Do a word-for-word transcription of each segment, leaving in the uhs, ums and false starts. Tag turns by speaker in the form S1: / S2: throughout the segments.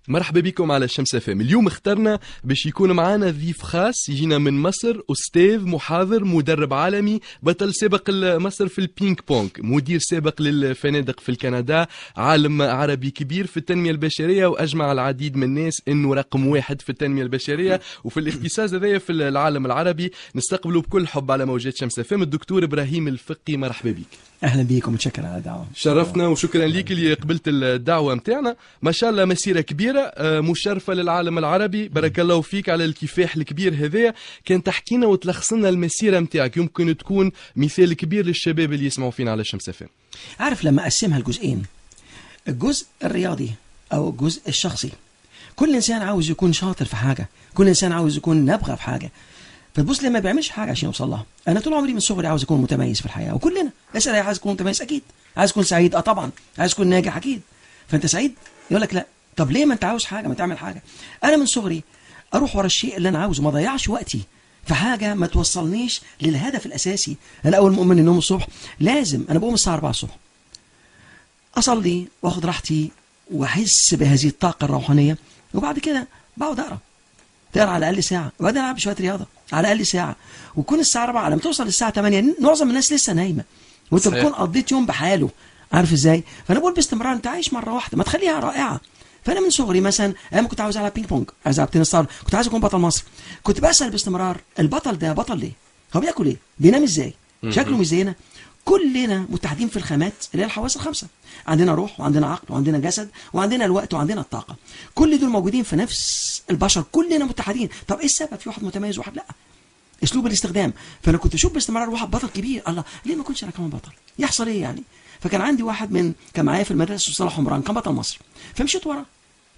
S1: مرحبا بكم على الشمس اف ام. اليوم اخترنا باش يكون معنا ضيف خاص يجينا من مصر، استاذ محاضر مدرب عالمي، بطل سابق مصر في البينج بونج، مدير سابق للفنادق في الكندا، عالم عربي كبير في التنميه البشريه واجمع العديد من الناس انه رقم واحد في التنميه البشريه وفي الاختصاص هذايا في العالم العربي. نستقبله بكل حب على موجات شمس اف ام الدكتور ابراهيم الفقي. مرحبا بك.
S2: اهلا بكم، متشكر على الدعوه.
S1: شرفتنا وشكرا ليك اللي قبلت الدعوه نتاعنا. ما شاء الله مسيره كبيره مشرفه للعالم العربي، بارك الله فيك على الكفاح الكبير هذايا. كان تحكينا وتلخصنا المسيره نتاعك، يمكن تكون مثال كبير للشباب اللي يسمعوا فينا على الشمس اف ام.
S2: عارف لما اقسمها لجزئين، الجزء الرياضي او الجزء الشخصي، كل انسان عاوز يكون شاطر في حاجه، كل انسان عاوز يكون نابغه في حاجه، فتبص لما بيعملش حاجه عشان يوصل لها. انا طول عمري من صغري عاوز اكون متميز في الحياه، وكلنا اسال اي عايز يكون متميز اكيد، عايز تكون سعيد اه طبعا، عايز تكون ناجح اكيد. فانت سعيد يقول لك لا، طب ليه ما انت عاوز حاجه ما تعمل حاجه. انا من صغري اروح ورا الشيء اللي انا عاوزه، ما ضيعش وقتي في حاجه ما توصلنيش للهدف الاساسي. انا اول ما اؤمن النوم الصبح لازم، انا بقوم الساعه أربعة الصبح اصلي واخد راحتي واحس بهذه الطاقه الروحانيه، وبعد كده بقعد اقرا تقرا على الاقل ساعه، وبعدين العب شويه رياضه على الاقل ساعه، وكون الساعه أربعة لما توصل الساعه ثمانية معظم الناس لسه نايمه وانت بتكون قضيت يوم بحاله، عارف ازاي؟ فانا بقول باستمرار انت عايش مره واحده، ما تخليها رائعه. فانا من صغري مثلا ايام كنت عاوز العب بينج بونج، عايز العب تنس طاوله، كنت عايز اكون بطل مصر، كنت بسال باستمرار البطل ده بطل ليه؟ هو بياكل ايه؟ بينام ازاي؟ شكله مش زينا. كلنا متحدين في الخامات اللي هي الحواس الخمسه، عندنا روح وعندنا عقل وعندنا جسد وعندنا الوقت وعندنا الطاقه، كل دول موجودين في نفس البشر، كلنا متحدين. طب ايه السبب؟ في واحد متميز وواحد لا، اسلوب الاستخدام. فانا كنت اشوف باستمرار واحد بطل كبير، الله ليه ما كنتش انا كمان بطل؟ يحصل ايه يعني؟ فكان عندي واحد من كان معايا في المدرسه صلاح عمران، كان بطل مصر، فمشيت وراه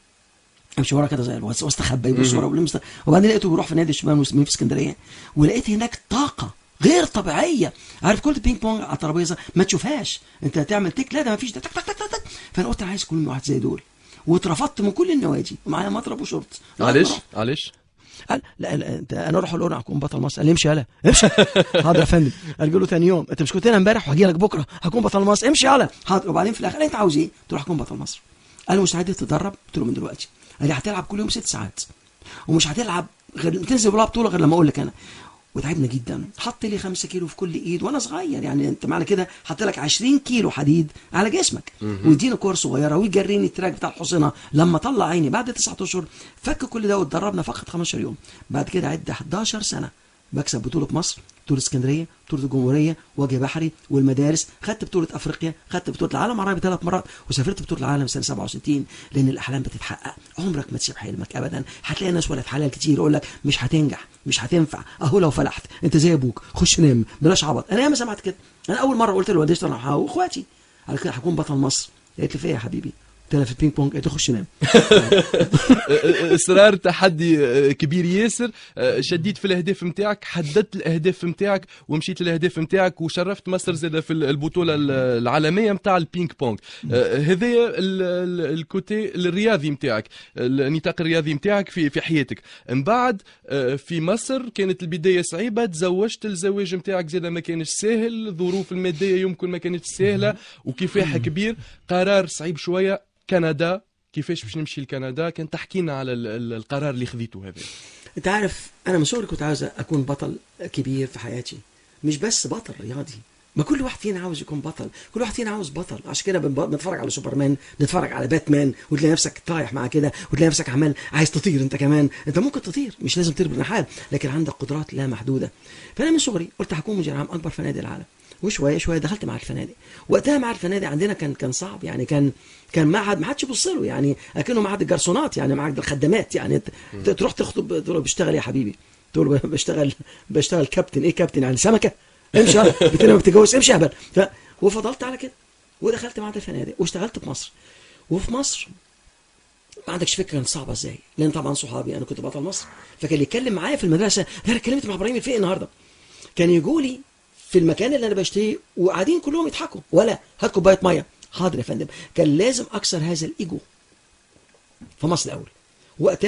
S2: امشي ورا كده زي الواد واستخبى يبص ورا ولمس، وبعدين لقيته بيروح في نادي الشباب المسلمين في اسكندريه، ولقيت هناك طاقه غير طبيعيه. عارف كل بينج بونج على الترابيزه ما تشوفهاش، انت هتعمل تك لا ده ما فيش، ده تك تك تك تك. فانا قلت انا عايز اكون واحد زي دول، واترفضت من كل النوادي ومعايا مضرب وشورت.
S1: معلش معلش
S2: قال لا لا انت، انا اروح اقول هكون بطل مصر. قال لي امشي يلا امشي. حاضر يا فندم. قال له ثاني يوم انت مش كنت هنا امبارح وهجي لك بكره هكون بطل مصر، امشي يلا. حاضر. وبعدين في الاخر انت عاوز ايه؟ تروح اكون بطل مصر. قال له مستعد تتدرب؟ قلت له من دلوقتي. قال لي هتلعب كل يوم ست ساعات ومش هتلعب غير تنزل بلا بطوله غير لما اقول لك انا. وتعبنا جدا، حط لي خمسة كيلو في كل ايد وانا صغير، يعني انت معنى كده حط لك عشرين كيلو حديد على جسمك، ويديني كور صغيره ويجريني التراك بتاع الحصينه. لما طلع عيني بعد تسعة اشهر فك كل ده واتدربنا فقط خمستاشر يوم. بعد كده عد حداشر سنه بكسب بطوله مصر، بطوله اسكندريه، بطوله الجمهوريه، وجه بحري والمدارس، خدت بطوله افريقيا، خدت بطوله العالم العربي ثلاث مرات، وسافرت بطوله العالم سنه سبعة وستين. لان الاحلام بتتحقق، عمرك ما تسيب حلمك ابدا. هتلاقي ناس ولد حلال كتير يقول لك مش هتنجح مش هتنفع، اهو لو فلحت انت زي ابوك خش نام بلاش عبط. انا ياما سمعت كده. انا اول مره قلت لوالدتي انا واخواتي على كده هكون بطل مصر، قالت لي فيا يا حبيبي؟ قلت لها في البينج بونج. قالت لي خش نام.
S1: اصرار تحدي كبير ياسر. شديت في الاهداف نتاعك، حددت الاهداف نتاعك ومشيت للاهداف نتاعك، وشرفت مصر زاد في البطوله العالميه نتاع البينج بونج. هذايا الكوتي الرياضي نتاعك، النطاق الرياضي نتاعك في في حياتك. من بعد في مصر كانت البدايه صعيبه، تزوجت، الزواج نتاعك زاد ما كانش ساهل، الظروف الماديه يمكن ما كانتش سهله، وكفاح كبير، قرار صعيب شويه. كندا، كيفاش باش نمشي لكندا؟ كان تحكي لنا على القرار اللي خذيته هذا.
S2: انت عارف انا من صغري كنت عاوز اكون بطل كبير في حياتي، مش بس بطل رياضي. ما كل واحد فينا عاوز يكون بطل، كل واحد فينا عاوز بطل. عشان كده بنتفرج على سوبرمان، نتفرج على باتمان، وتلاقي نفسك طايح مع كده، وتلاقي نفسك عمال عايز تطير انت كمان. انت ممكن تطير، مش لازم تطير بجناحات، لكن عندك قدرات لا محدوده. فانا من صغري قلت هكون مدير عام اكبر فنادق العالم، وشويه شويه دخلت مع الفنادق. وقتها مع الفنادق عندنا كان كان صعب، يعني كان كان معهد ما حدش يبص له، يعني اكنه معهد الجرسونات، يعني معهد الخدامات. يعني تروح تخطب تقول له بشتغل يا حبيبي، تقول له بشتغل بشتغل كابتن. ايه كابتن؟ يعني سمكه؟ امشي بتنام بتتجوز، امشي اهبل. ف... وفضلت على كده ودخلت معهد الفنادق واشتغلت في مصر. وفي مصر ما عندكش فكره كانت صعبه ازاي، لان طبعا صحابي انا كنت بطل مصر، فكان اللي يتكلم معايا في المدرسه انا اتكلمت مع ابراهيم الفقي النهارده، كان يجوا لي في المكان اللي انا بشتريه وقاعدين كلهم يضحكوا، ولا هات كوبايه ميه. حاضر يا فندم. كان لازم اكسر هذا الايجو في مصر الاول. وقتها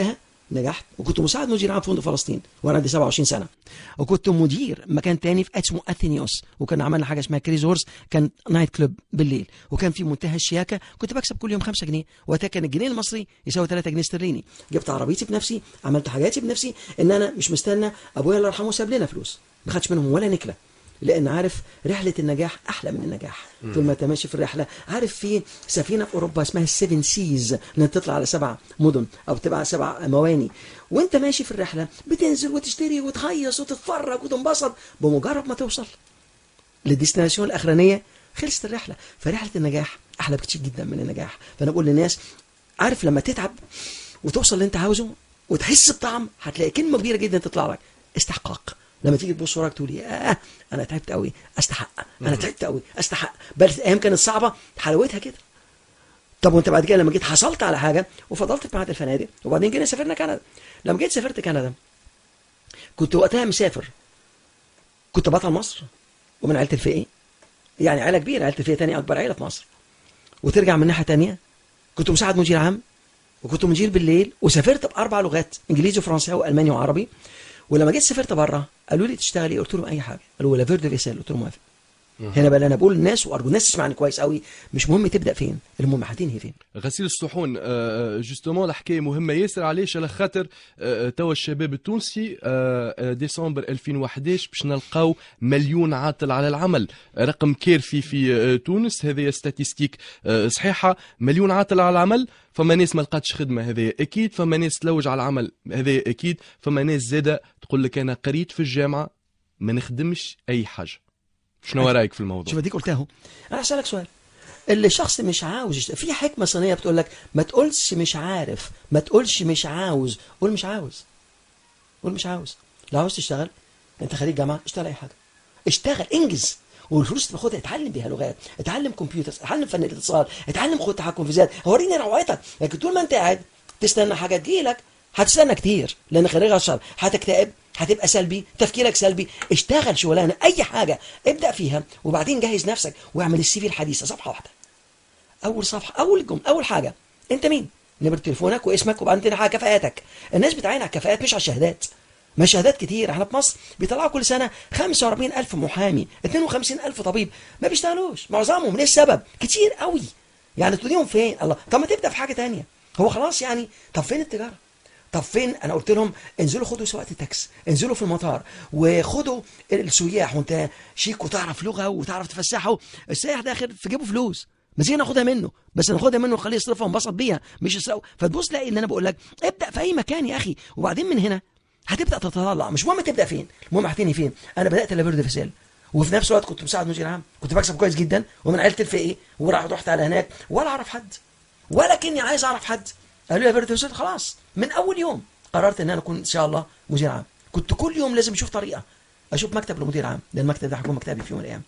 S2: نجحت وكنت مساعد مدير عام فندق فلسطين وانا عندي سبعة وعشرين سنه، وكنت مدير مكان تاني في اسمه اثينيوس، وكنا عملنا حاجه اسمها كريزورز، كان نايت كلوب بالليل، وكان في منتهى الشياكه، كنت بكسب كل يوم خمسة جنيه، وقتها كان الجنيه المصري يساوي ثلاثة جنيه استرليني. جبت عربيتي بنفسي، عملت حاجاتي بنفسي، ان انا مش مستنى ابويا الله يرحمه ساب لنا فلوس، ما خدش منهم ولا نكله، لان عارف رحله النجاح احلى من النجاح. طول ما انت ماشي في الرحله، عارف في سفينه في اوروبا اسمها السيفن سيز، انها تطلع على سبع مدن او تبقى على سبع مواني، وانت ماشي في الرحله بتنزل وتشتري وتهيص وتتفرج وتنبسط، بمجرد ما توصل للديستنيشن الاخرانيه خلصت الرحله. فرحله النجاح احلى بكتير جدا من النجاح. فانا بقول للناس، عارف لما تتعب وتوصل اللي انت عاوزه وتحس بطعم، هتلاقي كلمه كبيره جدا تطلع لك، استحقاق. لما تيجي تبص وراك تقول اه انا تعبت قوي استحق، انا تعبت قوي استحق. بل الايام كانت صعبه حلاوتها كده. طب وانت بعد كده لما جيت حصلت على حاجه وفضلت في معهد الفنادق، وبعدين جينا سافرنا كندا. لما جيت سافرت كندا كنت وقتها مسافر، كنت بطل مصر ومن عيله الفقيه، يعني عيله كبيره، عيله الفقيه ثاني اكبر عيله في مصر. وترجع من ناحيه ثانيه كنت مساعد مدير عام، وكنت مدير بالليل، وسافرت باربع لغات، انجليزي وفرنساوي والماني وعربي. ولما جيت سافرت بره قالوا لي تشتغلي، قلت لهم اي حاجه، قالوا لافير دو فيسيل، قلت لهم موافق. هنا بقى انا بقول للناس، وارجو الناس تسمعني كويس قوي، مش مهم تبدا فين، المهم هتنهي فين.
S1: غسيل الصحون جوستومون الحكايه مهمه ياسر. علاش؟ على خاطر توا الشباب التونسي ديسمبر ألفين وأحد عشر باش نلقاو مليون عاطل على العمل، رقم كارثي في تونس. هذه ستاتيستيك صحيحه، مليون عاطل على العمل. فما ناس ما لقاتش خدمه، هذا اكيد. فما ناس تلوج على العمل، هذا اكيد. فما ناس زاده تقول لك انا قريت في الجامعه ما نخدمش اي حاجه. شنو رايك في الموضوع؟
S2: شوف اديك قلتها. انا هسالك سؤال، اللي الشخص مش عاوز يشت... في حكمه صينيه بتقول لك ما تقولش مش عارف، ما تقولش مش عاوز، قول مش عاوز، قول مش عاوز. لو عاوز تشتغل، انت خريج جامعه، اشتغل اي حاجه، اشتغل، انجز، والفلوس اللي باخدها اتعلم بيها لغات، اتعلم كمبيوتر، اتعلم فن الاتصال، اتعلم خد تحكم في ذات، وريني روعتك. لكن طول ما انت قاعد تستنى حاجه تجيلك، هتستنى كتير، لان خريج الشر هتكتئب، هتبقى سلبي، تفكيرك سلبي. اشتغل شغلانه، اي حاجه ابدا فيها، وبعدين جهز نفسك واعمل السي في الحديثه صفحه واحده. اول صفحه، اول جمله، اول حاجه، انت مين؟ نمره تليفونك واسمك، وبعدين تاني حاجه كفاءاتك. الناس بتعين على الكفاءات مش على الشهادات. ما شهادات كتير، احنا في مصر بيطلعوا كل سنه خمسة وأربعين ألف محامي، اثنين وخمسين ألف طبيب، ما بيشتغلوش معظمهم. ليه السبب؟ كتير قوي. يعني توديهم فين؟ الله، طب ما تبدا في حاجه تانية. هو خلاص يعني، طب فين التجاره؟ طب فين؟ انا قلت لهم انزلوا خدوا سواقه التاكسي، انزلوا في المطار وخدوا السياح، وانت شيك وتعرف لغه وتعرف تفسحه. السائح داخل في جيبه فلوس، ما تيجي ناخدها منه، بس ناخدها منه ونخليه يصرفها ونبسط بيها، مش يسرقوا. فتبص تلاقي ان انا بقول لك ابدا في اي مكان يا اخي، وبعدين من هنا هتبدا تتطلع. مش مهم تبدا فين، المهم هتنهي فين. انا بدات لافير دو فيسيل، وفي نفس الوقت كنت مساعد مدير عام، كنت بكسب كويس جدا، ومن عيله الفقيه، وراح رحت على هناك ولا اعرف حد، ولا كني عايز اعرف حد. قالوا لي لافير دو فيسيل، خلاص من اول يوم قررت ان انا اكون ان شاء الله مدير عام. كنت كل يوم لازم اشوف طريقه، اشوف مكتب لمدير عام، لان المكتب ده هيكون مكتبي في يوم من الايام.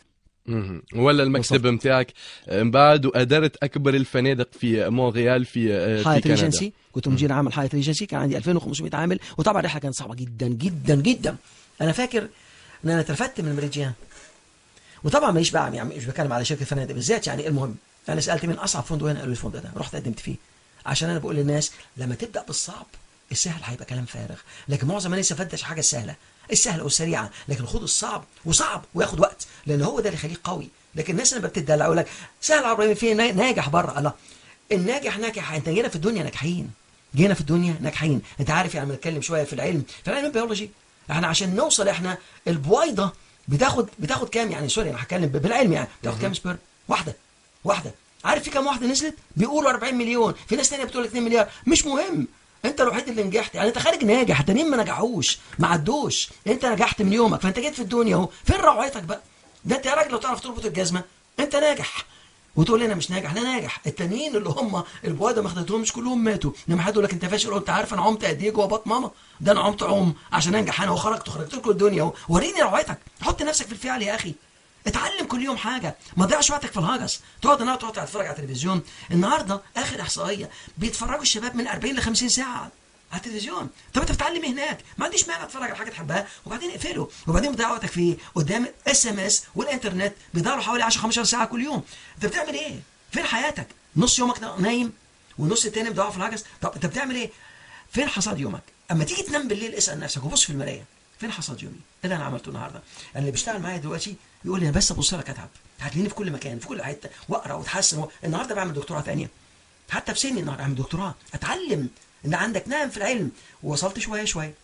S1: ولا المكتب نتاعك من بعد وادرت اكبر الفنادق في مونريال في في
S2: حياة
S1: كندا.
S2: ريجنسي، كنت مدير عام حياة ريجنسي، كان عندي ألفين وخمسمائة عامل، وطبعا الرحله كانت صعبه جدا جدا جدا. انا فاكر ان انا اترفدت من المريجيان، وطبعا ماليش بقى يعني مش بتكلم على شركه فنادق بالذات. يعني المهم انا سالت من اصعب فندق هنا، قالوا لي الفندق ده، رحت قدمت فيه. عشان انا بقول للناس لما تبدا بالصعب، السهل هيبقى كلام فارغ. لكن معظم الناس يفدش حاجه السهله، السهله والسريعه، لكن خد الصعب، وصعب وياخد وقت، لان هو ده اللي يخليك قوي. لكن الناس اللي بتدلع يقول لك سهل يا ابراهيم، في ناجح بره. الله، الناجح ناجح، انت جينا في الدنيا ناجحين، جينا في الدنيا ناجحين. انت عارف يعني بنتكلم شويه في العلم، في العلم البيولوجي، احنا عشان نوصل، احنا البويضه بتاخد بتاخد كام يعني، سوري انا هتكلم بالعلم، يعني بتاخد كام سبيرم؟ واحده واحده. عارف في كام واحده نزلت؟ بيقولوا أربعين مليون، في ناس ثانيه بتقول اتنين مليار. مش مهم، انت الوحيد اللي نجحت. يعني انت خارج ناجح، التانيين ما نجحوش، ما عدوش، انت نجحت من يومك، فانت جيت في الدنيا اهو. فين روعتك بقى؟ ده انت يا راجل لو تعرف تربط الجزمه انت ناجح، وتقول لي انا مش ناجح. انا ناجح. التانيين اللي هم البويضه ما خدتهمش كلهم ماتوا. لما حد يقول لك انت فاشل، قلت عارف انا عمت قد ايه جوه بطن ماما؟ ده انا عمت عم عشان انجح انا، وخرجت وخرجت لكم الدنيا اهو. وريني روعتك، حط نفسك في الفعل يا اخي، اتعلم كل يوم حاجه، ما تضيعش وقتك في الهجس. تقعد النهارده تقعد تتفرج على التلفزيون. النهارده اخر احصائيه بيتفرجوا الشباب من أربعين ل خمسين ساعه على التلفزيون. طب انت بتتعلم هناك، ما عنديش مانع تتفرج على حاجه تحبها وبعدين اقفله، وبعدين بتضيع وقتك في قدام اس ام اس والانترنت، بيضيعوا حوالي عشرة خمستاشر ساعه كل يوم. انت بتعمل ايه؟ فين حياتك؟ نص يومك نايم والنص التاني بتضيعه في الهجس. طب انت بتعمل ايه؟ فين حصاد يومك؟ اما تيجي تنام بالليل اسال نفسك وبص في المرايه، فين حصاد يومي؟ ايه اللي انا عملته النهارده؟ انا اللي بيشتغل معايا دلوقتي يقول لي انا بس ابص لك اتعب، هتلاقيني في كل مكان في كل حته واقرا واتحسن. النهارده بعمل دكتوراه ثانيه، حتى في سني النهارده اعمل دكتوراه، اتعلم ان عندك نعم في العلم. ووصلت شويه شويه،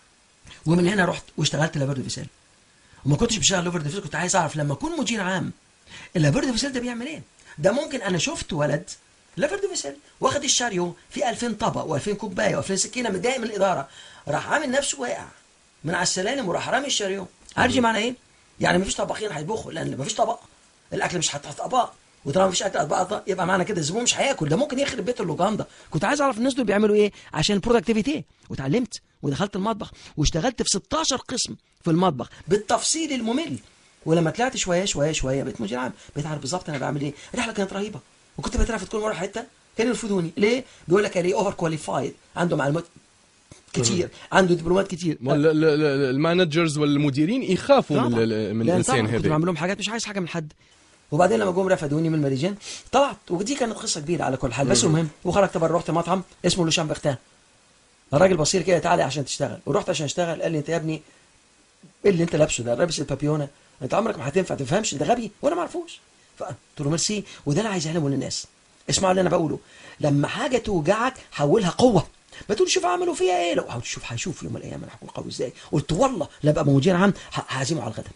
S2: ومن هنا رحت واشتغلت لابورد فيسيل. وما كنتش بشتغل لابورد فيسيل، كنت عايز اعرف لما اكون مدير عام اللابورد فيسيل ده بيعمل ايه. ده ممكن انا شفت ولد لابورد فيسيل واخد الشاريو في ألفين طبق و2000 كوبايه و2000 سكينه متضايق من الاداره، راح عامل نفسه واقع من على السلالم وراح رامي الشاريو. عارف معنى ايه؟ يعني مفيش طباخين هيطبخوا، لان مفيش طبق، الاكل مش هتحط اطباق، وطالما مفيش اكل اطباق يبقى معنى كده الزبون مش هياكل. ده ممكن يخرب بيت اللوجاندا. كنت عايز اعرف الناس دول بيعملوا ايه عشان البرودكتيفيتي، واتعلمت ودخلت المطبخ واشتغلت في ستاشر قسم في المطبخ بالتفصيل الممل. ولما طلعت شويه شويه شويه بقيت مدير عام، بقيت عارف بالظبط انا بعمل ايه. الرحله كانت رهيبه، وكنت بترفد كل مره حته كانوا يرفضوني. ليه؟ بيقول لك ليه اوفر كواليفايد، عنده معلومات كتير، عنده دبلومات كتير.
S1: المانجرز والمديرين يخافوا من, من الانسان هذا.
S2: كنت بعمل لهم حاجات مش عايز حاجه من حد. وبعدين لما جم رفدوني من المريجان طلعت، ودي كانت قصه كبيره على كل حال. بس المهم وخرجت بره، رحت مطعم اسمه لوشان بختان. الراجل بصير كده تعالى عشان تشتغل، ورحت عشان اشتغل. قال لي انت يا ابني ايه اللي انت لابسه ده؟ لابس البابيونه، انت عمرك ما هتنفع، تفهمش، انت غبي وانا ما اعرفوش. فقلت له ميرسي. وده اللي عايز اعلمه للناس، اسمعوا اللي انا بقوله. لما حاجه توجعك حولها قوه، ما تقول شوف عملوا فيها ايه. لو شوف هيشوف يوم من الايام انا هكون قوي ازاي. قلت والله لا ابقى مدير عام هعزمه على الغدا.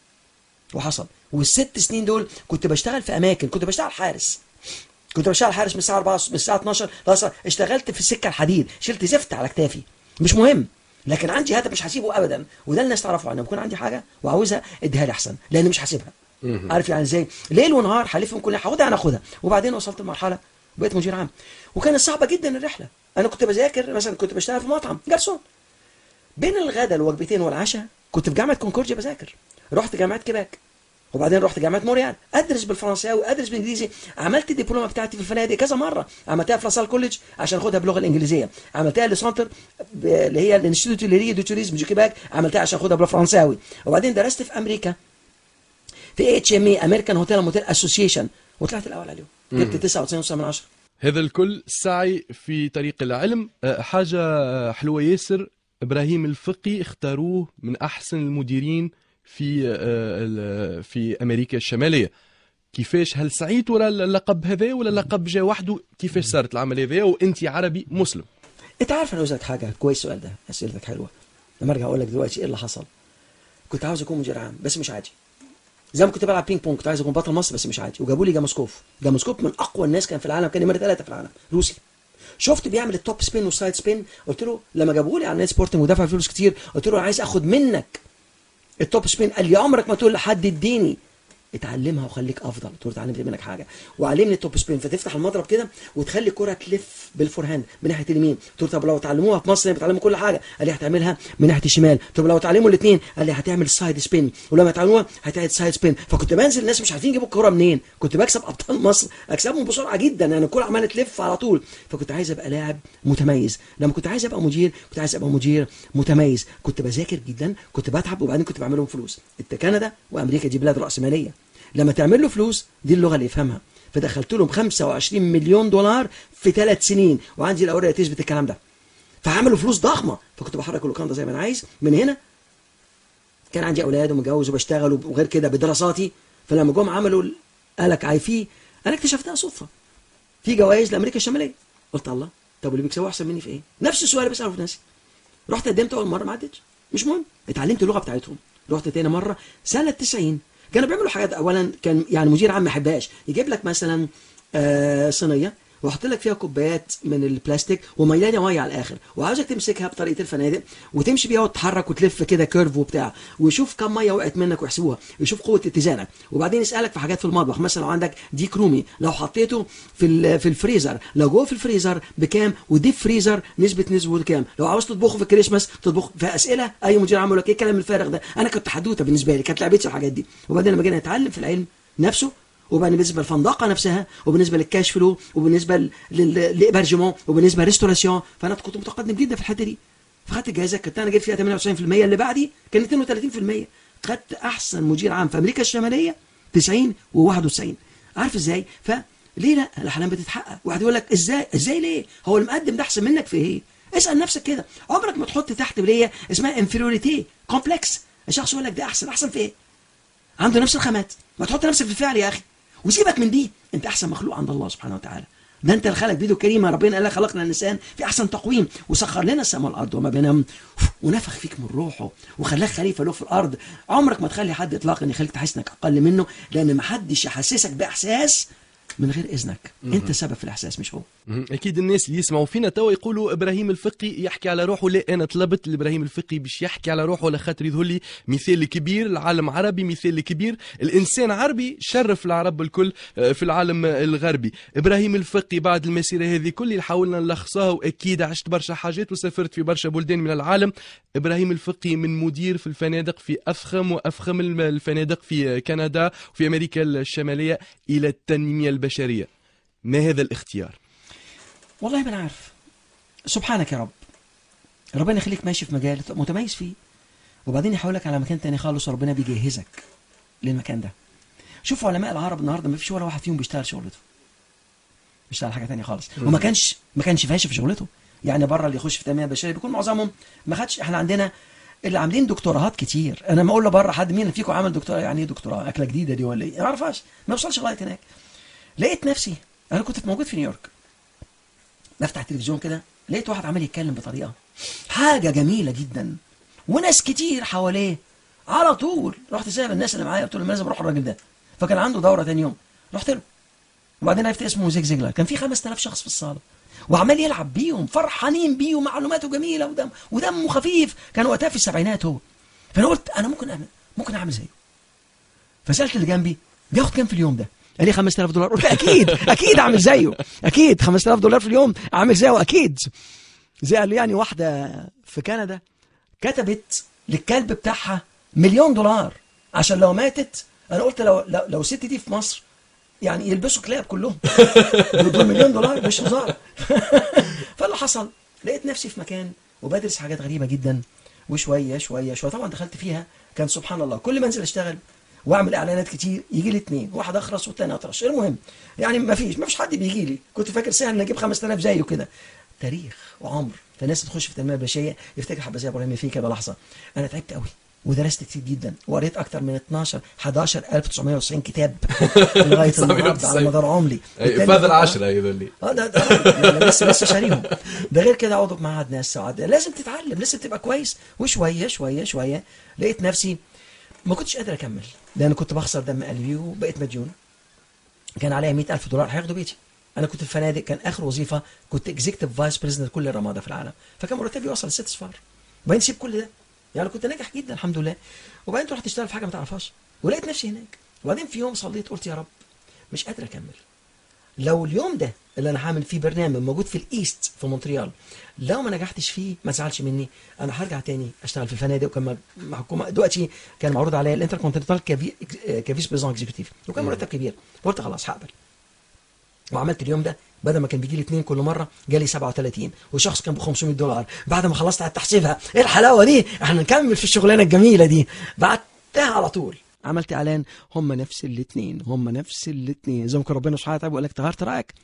S2: وحصل. والست سنين دول كنت بشتغل في اماكن، كنت بشتغل حارس، كنت بشتغل حارس من الساعه أربعة من الساعه اتناشر لغايه، اشتغلت في السكه الحديد، شلت زفت على كتافي، مش مهم، لكن عندي هدف مش هسيبه ابدا. وده الناس تعرفه عنه، بكون عندي حاجه وعاوزها اديها لي احسن، لان مش هسيبها. عارف يعني ازاي؟ ليل ونهار هلف من كل هاخدها انا اخدها. وبعدين وصلت لمرحله بقيت مدير عام، وكانت صعبه جدا الرحله. انا كنت بذاكر مثلا، كنت بشتغل في مطعم جرسون، بين الغداء الوجبتين والعشاء كنت في جامعه كونكورديا بذاكر، رحت جامعه كيباك، وبعدين رحت جامعه مونريال ادرس بالفرنساوي، ادرس بالانجليزي. عملت الدبلومه بتاعتي في الفنادق كذا مره، عملتها في لاسال كوليدج عشان اخدها باللغه الانجليزيه، عملتها لسنتر اللي هي الانستيتوت دو توريزم دو كيباك، عملتها عشان اخدها بالفرنساوي. وبعدين درست في امريكا في اتش ام اي امريكان هوتيل موتيل اسوسيشن، وطلعت الاول عليهم، جبت تسعة وتسعين فاصلة تسعة من عشرة.
S1: هذا الكل سعي في طريق العلم. حاجه حلوه ياسر، ابراهيم الفقي اختاروه من احسن المديرين في في امريكا الشماليه. كيفاش، هل سعيت ولا اللقب هذا ولا اللقب جاء وحده؟ كيفاش صارت العمل هذا وانت عربي مسلم؟
S2: انت عارف انا عاوز لك حاجه كويس، السؤال ده اسئلتك حلوه. لما ارجع اقول لك دلوقتي ايه اللي حصل. كنت عاوز اكون مدير عام بس مش عادي، زي ما كنت بلعب بينج بونج كنت عايز اكون بطل مصر بس مش عادي. وجابوا لي جاموسكوف، جاموسكوف من اقوى الناس كان في العالم، كان نمره ثلاثه في العالم، روسي. شفت بيعمل التوب سبين والسايد سبين، قلت له لما جابوا لي على نادي سبورتنج ودفع فلوس كتير، قلت له انا عايز اخد منك التوب سبين. قال لي عمرك ما تقول لحد اديني، اتعلمها وخليك افضل. قلت له اتعلمت منك حاجه، وعلمني التوب سبين، فتفتح المضرب كده وتخلي الكره تلف بالفور هاند من ناحيه اليمين. قلت له طب لو اتعلموها في مصر بتعلموا كل حاجه. قال لي هتعملها من ناحيه الشمال. طب لو اتعلموا الاثنين، قال لي هتعمل سايد سبين، ولما اتعلموها هتعمل سايد سبين. فكنت بنزل الناس مش عارفين يجيبوا الكوره منين، كنت بكسب ابطال مصر، اكسبهم بسرعه جدا، يعني الكوره عماله تلف على طول. فكنت عايز ابقى لاعب متميز. لما كنت عايز ابقى مدير كنت عايز ابقى مدير متميز. كنت بذاكر جدا، كنت بتعب، وبعدين كنت بعمل لهم فلوس. انت كندا وامريكا دي بلاد راسماليه، لما تعمل له فلوس دي اللغه اللي يفهمها. فدخلت لهم خمسة وعشرين مليون دولار في ثلاث سنين، وعندي الاوراق تثبت الكلام ده. فعملوا فلوس ضخمه، فكنت بحرك اللوكاندا زي ما انا عايز. من هنا كان عندي اولاد ومتجوز وبشتغل، وغير كده بدراساتي. فلما جم عملوا قالك عايفيه، انا اكتشفتها صدفه في جوائز لامريكا الشماليه. قلت الله، طب اللي بيكسبوا احسن مني في ايه؟ نفس السؤال بساله في نفسي. رحت قدمت اول مره ما عدتش، مش مهم، اتعلمت اللغه بتاعتهم. رحت تاني مره سنه تسعين، كانوا بيعملوا حاجات. اولا كان يعني مدير عام ما يحبهاش، يجيب لك مثلا آه صينيه واحط لك فيها كوبايات من البلاستيك وميلانه ميه على الاخر، وعاوزك تمسكها بطريقه الفنادق وتمشي بيها وتتحرك وتلف كده كيرف وبتاع، ويشوف كم ميه وقعت منك ويحسبوها، ويشوف قوه اتزانك. وبعدين يسالك في حاجات في المطبخ، مثلا لو عندك ديك رومي لو حطيته في في الفريزر، لو جوه في الفريزر بكام، وديب فريزر نسبه نسبه كام، لو عاوز تطبخه في الكريسماس تطبخ. في اسئله اي مدير عام يقول لك ايه الكلام الفارغ ده. انا كنت حدوته بالنسبه لي، كانت لعبتي الحاجات دي. وبعدين لما جينا نتعلم في العلم نفسه، وبقى بالنسبه للفندقه نفسها، وبالنسبه للكاش فلو، وبالنسبه للابرجمون، وبالنسبه للريستوراسيون، فانا كنت متقدم جدا في الحته دي. فخدت الجائزه، كنت انا جبت فيها ثمانية وتسعين بالمية، اللي بعدي كان اثنين وثلاثين بالمية. خدت احسن مدير عام في امريكا الشماليه تسعين وواحد وتسعين. عارف ازاي؟ فليه لا؟ الاحلام بتتحقق. واحد يقول لك ازاي؟ ازاي ليه؟ هو المقدم ده احسن منك في ايه؟ اسال نفسك كده، عمرك ما تحط تحت بليه اسمها انفيروريتي كومبلكس. الشخص يقول لك ده احسن، احسن في ايه؟ عنده نفس الخامات. ما تحط نفسك في الفعل يا اخي، وسيبك من دي. انت احسن مخلوق عند الله سبحانه وتعالى. ده انت اللي خلق بيده كريمه. ربنا قال لك خلقنا الانسان في احسن تقويم، وسخر لنا السماء والارض وما بينهم، ونفخ فيك من روحه وخلاك خليفه له في الارض. عمرك ما تخلي حد اطلاقا يخليك تحس انك اقل منه، لان ما حدش يحسسك باحساس من غير اذنك. انت سبب في الاحساس مش هو.
S1: اكيد الناس اللي يسمعوا فينا توا يقولوا ابراهيم الفقي يحكي على روحه. لا، انا طلبت لابراهيم الفقي باش يحكي على روحه لخاطر يظهر لي مثال كبير. العالم عربي مثال كبير، الانسان عربي شرف العرب الكل في العالم الغربي. ابراهيم الفقي بعد المسيره هذه كل اللي حاولنا نلخصها، واكيد عشت برشا حاجات وسافرت في برشا بلدان من العالم. ابراهيم الفقي من مدير في الفنادق في افخم وافخم الفنادق في كندا وفي امريكا الشماليه الى التنميه البشريه. ما هذا الاختيار؟
S2: والله ما انا عارف. سبحانك يا رب، ربنا يخليك ماشي في مجال متميز فيه، وبعدين يحولك على مكان تاني خالص، وربنا بيجهزك للمكان ده. شوف علماء العرب النهارده ما فيش ولا واحد فيهم بيشتغل شغلته، بيشتغل حاجه تانية خالص، وما كانش ما كانش فاشل في شغلته. يعني بره اللي يخش في التنميه البشريه بيكون معظمهم ما خدش. احنا عندنا اللي عاملين دكتوراهات كتير. انا ما اقول له بره حد مين فيكم عمل دكتوراه، يعني ايه دكتوراه؟ اكله جديده دي ولا ايه؟ ما اعرفهاش، ما وصلش لغايه هناك. لقيت نفسي انا كنت موجود في نيويورك، بفتح التلفزيون كده لقيت واحد عمال يتكلم بطريقه حاجه جميله جدا، وناس كتير حواليه. على طول رحت سائل الناس اللي معايا، قلت لهم لازم اروح الراجل ده. فكان عنده دوره ثاني يوم، رحت له، وبعدين عرفت اسمه زيج زيجلر. كان في خمسة آلاف شخص في الصاله، وعمال يلعب بيهم، فرحانين بيه، ومعلوماته جميله، ودم ودمه خفيف. كان وقتها في السبعينات هو. فانا قلت انا ممكن اعمل ممكن اعمل زيه. فسالت اللي جنبي بياخد كام في اليوم ده؟ قال لي خمسة آلاف دولار. قلت اكيد اكيد اعمل زيه، اكيد خمسة آلاف دولار في اليوم اعمل زيه اكيد. زي قال لي يعني واحده في كندا كتبت للكلب بتاعها مليون دولار عشان لو ماتت. انا قلت لو لو, لو ست دي في مصر يعني يلبسوا كلاب كلهم. دول مليون دولار مش هزار. فاللي حصل لقيت نفسي في مكان وبدرس حاجات غريبه جدا، وشويه شويه شويه طبعا دخلت فيها. كان سبحان الله كل ما انزل اشتغل واعمل اعلانات كتير يجي لي اثنين، واحد اخرس والثاني اطرش. المهم يعني ما فيش ما فيش حد بيجي لي. كنت فاكر سهل اجيب خمسة آلاف زيه كده. تاريخ وعمر. فالناس تخش في التنميه البشريه يفتكر حبه زي ابراهيم في كده لحظه. انا تعبت قوي ودرست كتير جدا، وقريت اكتر من اتناشر حداشر ألف وتسعمائة وتسعين كتاب لغايه النهارده على مدار عمري.
S1: فاضل عشرة هذول لي.
S2: اه ده ده لسه لسه شاريهم. ده غير كده عضو معهد ناس سعاد. لازم تتعلم، لازم تبقى كويس. وشويه شويه شويه لقيت نفسي ما كنتش قادر اكمل، لان كنت بخسر دم قلبي وبقيت مديون. كان عليا مئة ألف دولار هياخدوا بيتي. انا كنت في الفنادق، كان اخر وظيفه كنت اكزيكتيف فايس بريزيدنت كل الرمادة في العالم، فكان مرتبي وصل لست صفار. وبعدين سيب كل ده، يعني كنت ناجح جدا الحمد لله. وبعدين تروح تشتغل في حاجه ما تعرفهاش، ولقيت نفسي هناك. وبعدين في يوم صليت قلت يا رب مش قادر اكمل. لو اليوم ده اللي انا هعمل فيه برنامج موجود في الايست في مونتريال لو ما نجحتش فيه ما تزعلش مني، انا هرجع تاني اشتغل في الفنادق. وكان محكومه دلوقتي كان معروض عليا الانتركونتيننتال كفي كفيس بريزون اكزيكتيف، وكان مرتب كبير. قلت خلاص هقبل. وعملت اليوم ده، بدل ما كان بيجي لي اثنين كل مره جالي سبعة وثلاثين، وشخص كان ب خمسمائة دولار. بعد ما خلصت على تحسيبها، ايه الحلاوه دي، احنا نكمل في الشغلانه الجميله دي. بعتها على طول، عملت اعلان، هم نفس الاثنين هم نفس الاثنين زي ما كان ربنا سبحانه وتعالى بيقول لك تغيرت رايك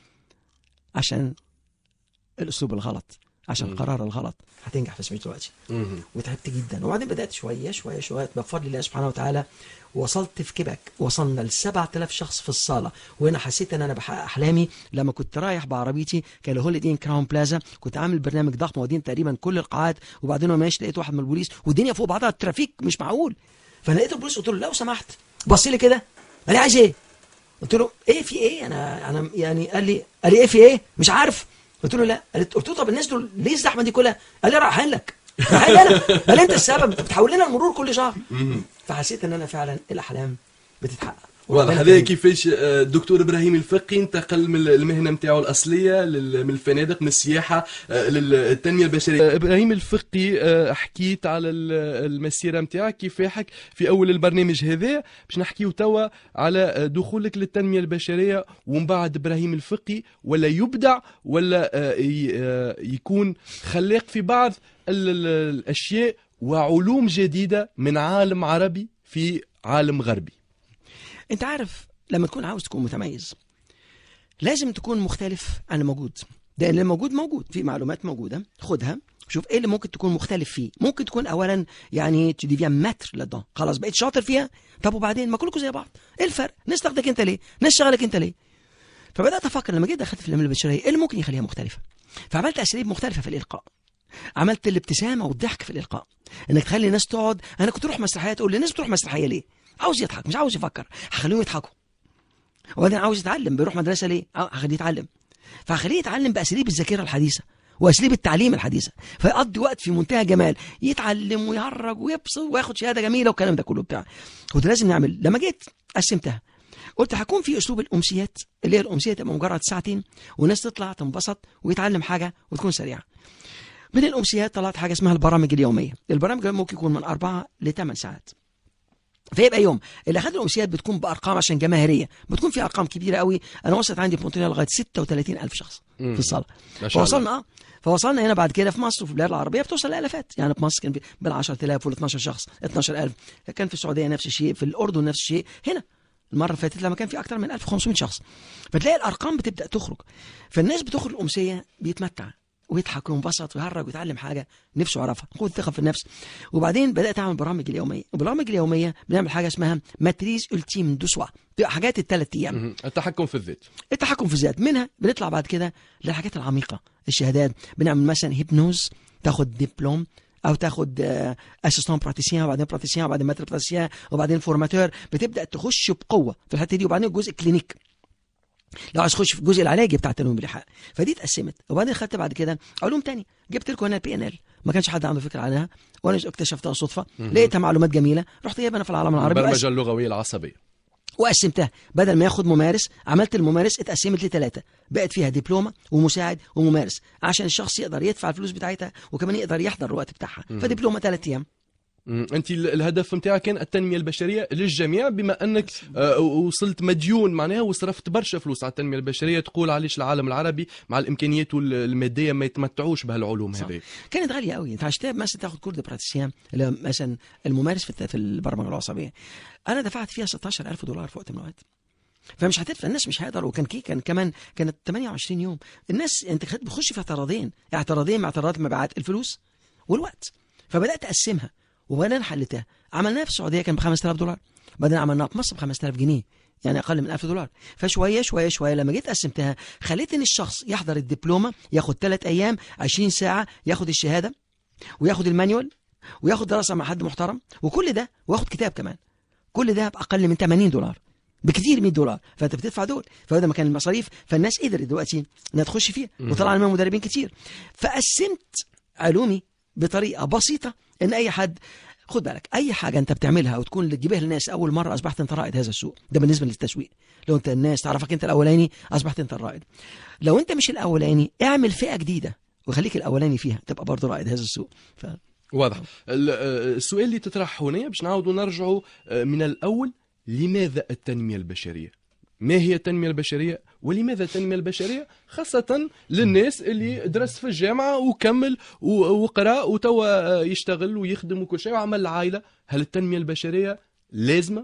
S2: عشان الاسلوب الغلط، عشان القرار الغلط. هتنجح في سميت دلوقتي. وتعبت جدا. وبعدين بدات شويه شويه شويه بفضل الله سبحانه وتعالى. وصلت في كيبك، وصلنا ل سبعة آلاف شخص في الصاله. وهنا حسيت ان انا بحقق احلامي. لما كنت رايح بعربيتي كان هوليدي ان كراون بلازا، كنت عامل برنامج ضخم ودين تقريبا كل القاعات. وبعدين وانا ماشي لقيت واحد من البوليس، والدنيا فوق بعضها، الترافيك مش معقول. فانا لقيت البوليس قلت له لو سمحت، بص لي كده، قال لي عايز ايه؟ قلت له ايه في ايه؟ انا انا يعني قال لي قال لي ايه في ايه؟ مش عارف. قلت له لا. قلت له طب الناس دول ليه الزحمه دي كلها؟ قال لي رايحين لك. رايحين انا. قال لي انت السبب، بتحول لنا المرور كل شهر. فحسيت ان انا فعلا الاحلام بتتحقق.
S1: واضح. هذا كيفاش الدكتور ابراهيم الفقي انتقل من المهنه نتاعو الاصليه من الفنادق، من السياحه للتنميه البشريه. ابراهيم الفقي حكيت على المسيره نتاعك كيفاحك في اول البرنامج هذا، باش نحكيو توا على دخولك للتنميه البشريه. ومن بعد ابراهيم الفقي ولا يبدع ولا يكون خلاق في بعض الاشياء وعلوم جديده من عالم عربي في عالم غربي.
S2: انت عارف لما تكون عاوز تكون متميز لازم تكون مختلف عن الموجود. ده اللي موجود موجود في معلومات موجوده، خدها شوف ايه اللي ممكن تكون مختلف فيه. ممكن تكون اولا يعني tu deviens ماتر لدان، خلاص بقيت شاطر فيها. طب وبعدين ما كلكم زي بعض، ايه الفرق؟ ناس تاخدك انت ليه؟ ناس شغلك انت ليه؟ فبدات افكر لما جيت دخلت في العلوم البشريه ايه اللي ممكن يخليها مختلفه. فعملت اساليب مختلفه في الالقاء، عملت الابتسامه والضحك في الالقاء، انك تخلي الناس تقعد. انا كنت اروح مسرحيات اقول للناس بتروح مسرحيه ليه؟ عاوز يضحك مش عاوز يفكر، هخليهم يضحكوا. وبعدين عاوز يتعلم، بيروح مدرسه ليه؟ هخليه يتعلم، فهخليه يتعلم باساليب الذاكره الحديثه واساليب التعليم الحديثه، فيقضي وقت في منتهى جمال، يتعلم ويهرج ويبسط وياخد شهاده جميله والكلام ده كله بتاع. كنت لازم نعمل. لما جيت قسمتها قلت هكون في اسلوب الامسيات، اللي هي الامسيه تبقى مجرد ساعتين والناس تطلع تنبسط ويتعلم حاجه وتكون سريعه. من الامسيات طلعت حاجه اسمها البرامج اليوميه. البرامج ممكن يكون من أربعة لثمان ساعات، فيبقى يوم اللي اخذ الامسيات بتكون بارقام عشان جماهيريه، بتكون في ارقام كبيره قوي. انا وصلت عندي في مونتريال لغايه ستة وثلاثين ألف شخص
S1: مم.
S2: في الصاله.
S1: ما شاء الله.
S2: فوصلنا اه فوصلنا هنا بعد كده في مصر وفي البلاد العربيه بتوصل لالافات. يعني في مصر كان في بال عشرة آلاف ولا اثناشر شخص، اثناشر ألف. كان في السعوديه نفس الشيء، في الاردن نفس الشيء، هنا المره اللي فاتت لما كان في اكثر من ألف وخمسمائة شخص. فتلاقي الارقام بتبدا تخرج، فالناس بتخرج الامسيه بيتمتع ويضحك وينبسط ويهرج ويتعلم حاجه نفسه يعرفها، قوه ثقه في النفس. وبعدين بدات اعمل برامج اليوميه. البرامج اليوميه بنعمل حاجه اسمها ماتريز التيم دو سوا، بتبقى حاجات الثلاث ايام.
S1: مهم. التحكم في الذات.
S2: التحكم في الذات. منها بنطلع بعد كده للحاجات العميقه، الشهادات. بنعمل مثلا هيبنوز، تاخد دبلوم او تاخد اسيستون براتيسيان، وبعدين براتيسيان، وبعدين ماتر براتيسيان، وبعدين فورماتور. بتبدا تخش بقوه في الحته دي. وبعدين الجزء كلينيك لو عايز تخش في الجزء العلاجي بتاع التنويم بالايحاء. فدي اتقسمت. وبعدين خدت بعد كده علوم تانية. جبت لكم هنا البي ان ال، ما كانش حد عنده فكره عنها وانا اكتشفتها صدفه، لقيتها معلومات جميله، رحت جايبها انا في العالم العربي.
S1: البرمجه اللغويه العصبيه.
S2: وقسمتها، بدل ما ياخد ممارس عملت الممارس اتقسمت لثلاثه، بقت فيها دبلومه ومساعد وممارس، عشان الشخص يقدر يدفع الفلوس بتاعتها وكمان يقدر يحضر الوقت بتاعها. فدبلومه ثلاث ايام.
S1: انت الهدف نتاعك كان التنميه البشريه للجميع، بما انك آه وصلت مديون معناها وصرفت برشا فلوس على التنميه البشريه. تقول علاش العالم العربي مع الامكانيات الماديه ما يتمتعوش بهالعلوم هذه؟
S2: كانت غاليه قوي. انت عشان مثلا تاخد كورس براتيسيان اللي مثلا الممارس في في البرمجه العصبيه، انا دفعت فيها ستاشر ألف دولار في وقت من الاوقات. فمش هتدفع، الناس مش هيقدروا. وكان كي كان كمان كانت ثمانية وعشرين يوم. الناس انت بتخش في اعتراضين اعتراضين مع اعتراضات المبيعات، الفلوس والوقت. فبدات اقسمها وبعدين حلتها. عملناها في السعوديه كان ب خمسة آلاف دولار، بعدين عملناها في مصر ب خمسة آلاف جنيه، يعني اقل من ألف دولار. فشويه شويه شويه لما جيت قسمتها خليت ان الشخص يحضر الدبلومه، ياخد ثلاث ايام عشرين ساعه، ياخد الشهاده وياخد المانيوال وياخد دراسه مع حد محترم وكل ده، وياخد كتاب كمان. كل ده باقل من ثمانين دولار، بكثير مية دولار. فانت بتدفع دول، فهذا مكان المصاريف. فالناس قدرت دلوقتي انها تخش فيها وطلع منها مدربين كتير. فقسمت علومي بطريقه بسيطه ان اي حد، خد بالك، اي حاجه انت بتعملها وتكون تجيبها للناس اول مره اصبحت انت رائد هذا السوق. ده بالنسبه للتسويق. لو انت الناس تعرفك انت الاولاني اصبحت انت الرائد. لو انت مش الاولاني اعمل فئه جديده وخليك الاولاني فيها، تبقى برضه رائد هذا السوق. ف...
S1: واضح. السؤال اللي تطرح هنا باش نعاودوا نرجعوا من الاول، لماذا التنميه البشريه؟ ما هي التنميه البشريه ولماذا التنميه البشريه، خاصه للناس اللي درس في الجامعه وكمل وقرا وتوا يشتغل ويخدم وكل شيء وعمل عائله؟ هل التنميه البشريه لازمه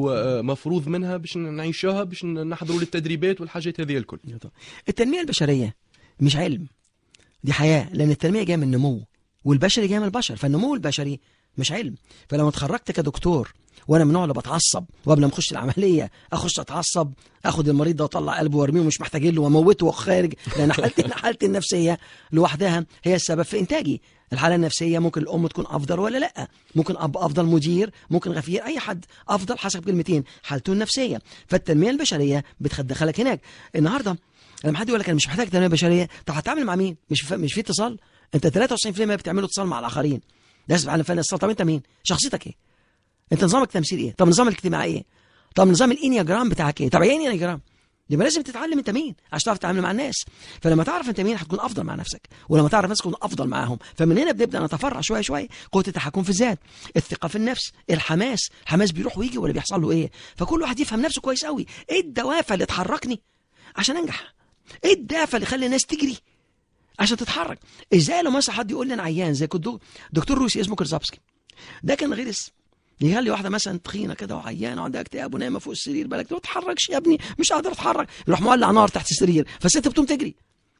S1: ومفروض منها باش نعيشوها، باش نحضروا للتدريبات والحاجات هذه الكل؟
S2: التنميه البشريه مش علم، دي حياه. لان التنميه جايه من النمو، والبشري جاي من البشر. فالنمو البشري مش علم. فلما اتخرجت كدكتور وانا من النوع اللي بتعصب، وقبل ما اخش العمليه اخش اتعصب، اخد المريض ده واطلع قلبه وارميه ومش محتاجين له واموته وخارج، لان حالتي حالتي النفسيه لوحدها هي السبب في انتاجي. الحاله النفسيه ممكن الام تكون افضل ولا لا، ممكن اب افضل مدير، ممكن غفير، اي حد افضل حسب كلمتين حالته النفسيه. فالتنميه البشريه بتدخلك هناك. النهارده لما حد يقول لك انا مش محتاج تنميه بشريه، طب هتتعامل مع مين؟ مش في مش في اتصال. انت ثلاثة وتسعين بالمئة بتعملوا اتصال مع الاخرين، لازم على فن الاتصال. طب انت مين؟ شخصيتك ايه؟ انت نظامك التمثيل ايه؟ طب نظام الاجتماعي ايه؟ طب نظام الانياجرام بتاعك ايه؟ طب ايه الانياجرام؟ يبقى لازم تتعلم انت مين عشان تعرف تتعامل مع الناس. فلما تعرف انت مين هتكون افضل مع نفسك، ولما تعرف نفسك تكون افضل معاهم. فمن هنا بنبدا نتفرع شويه شويه. قوه التحكم في الذات، الثقه في النفس، الحماس. الحماس بيروح ويجي ولا بيحصل له ايه؟ فكل واحد يفهم نفسه كويس قوي. ايه الدوافع اللي تحركني عشان انجح؟ ايه الدافع اللي يخلي الناس تجري عشان تتحرك؟ ازاي لو مثلا حد يقول لي انا عيان، زي كنت دكتور روسي اسمه كرزابسكي، ده كان غلس يخلي واحده مثلا تخينه كده وعيانه وعندها اكتئاب ونايمه فوق السرير، بالك ما تتحركش يا ابني، مش قادر اتحرك، يروح مولع نار تحت السرير، فالست بتقوم تجري.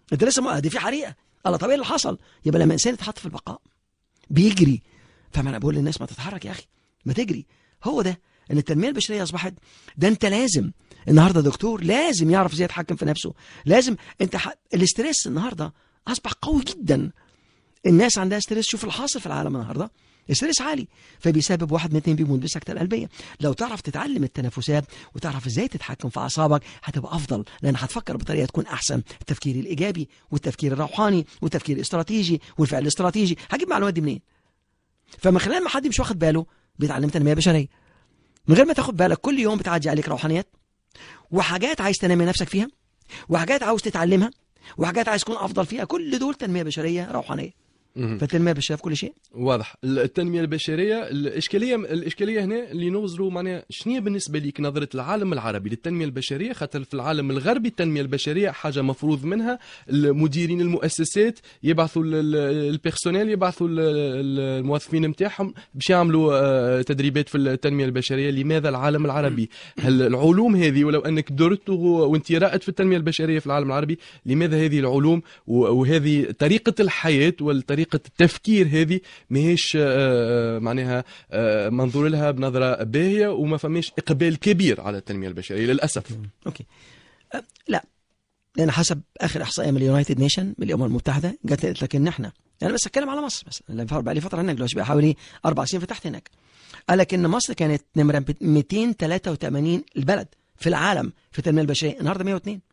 S2: انت لسه ما دي في حريقه، الله طب ايه اللي حصل؟ يبقى لما انسان يتحط في البقاء بيجري. فما انا بقول للناس ما تتحرك يا اخي، ما تجري. هو ده ان التنميه البشريه اصبحت ده انت لازم النهارده دكتور لازم يعرف ازاي يتحكم في نفسه. لازم انت ح... الاستريس النهارده اصبح قوي جدا. الناس عندها ستريس. شوف الحاصل في العالم النهارده، ستريس عالي فبيسبب واحد من اتنين بيموت بالسكته القلبيه. لو تعرف تتعلم التنفسات وتعرف ازاي تتحكم في اعصابك هتبقى افضل، لان هتفكر بطريقه تكون احسن. التفكير الايجابي والتفكير الروحاني والتفكير الاستراتيجي والفعل الاستراتيجي. هجيب معلومات دي منين؟ فمن خلال ما حد مش واخد باله بيتعلم تنميه بشريه من غير ما تاخد بالك. كل يوم بتعدي عليك روحانيات وحاجات عايز تنمي نفسك فيها، وحاجات عاوز تتعلمها، وحاجات عايز تكون افضل فيها. كل دول تنميه بشريه روحانيه. فالتنميه البشريه في كل شيء
S1: واضح. التنميه البشريه، الاشكاليه الاشكاليه هنا اللي نوزروا معناها شنو بالنسبه ليك نظره العالم العربي للتنميه البشريه؟ خاطر في العالم الغربي التنميه البشريه حاجه مفروض منها. المديرين المؤسسات يبعثوا البيرسونيل، يبعثوا الموظفين نتاعهم باش يعملوا تدريبات في التنميه البشريه. لماذا العالم العربي؟ هل العلوم هذه ولو انك درت وانت رائد في التنميه البشريه في العالم العربي، لماذا هذه العلوم وهذه طريقه الحياه والطريقه طريقة التفكير هذه ماهيش معناها منظور لها بنظرة باهية وما فماش إقبال كبير على التنمية البشرية للأسف؟
S2: أوكي. أه لا، لأن حسب آخر إحصائية من اليونايتد نيشن من الأمم المتحدة قالت لك إن إحنا، يعني بس أتكلم على مصر مثلا، بقى لي فترة هناك دلوقتي بقى حوالي أربع سنين فتحت هناك. قال لك إن مصر كانت نمرة مئتين وثلاثة وثمانين البلد في العالم في التنمية البشرية، النهارده مئة واثنين.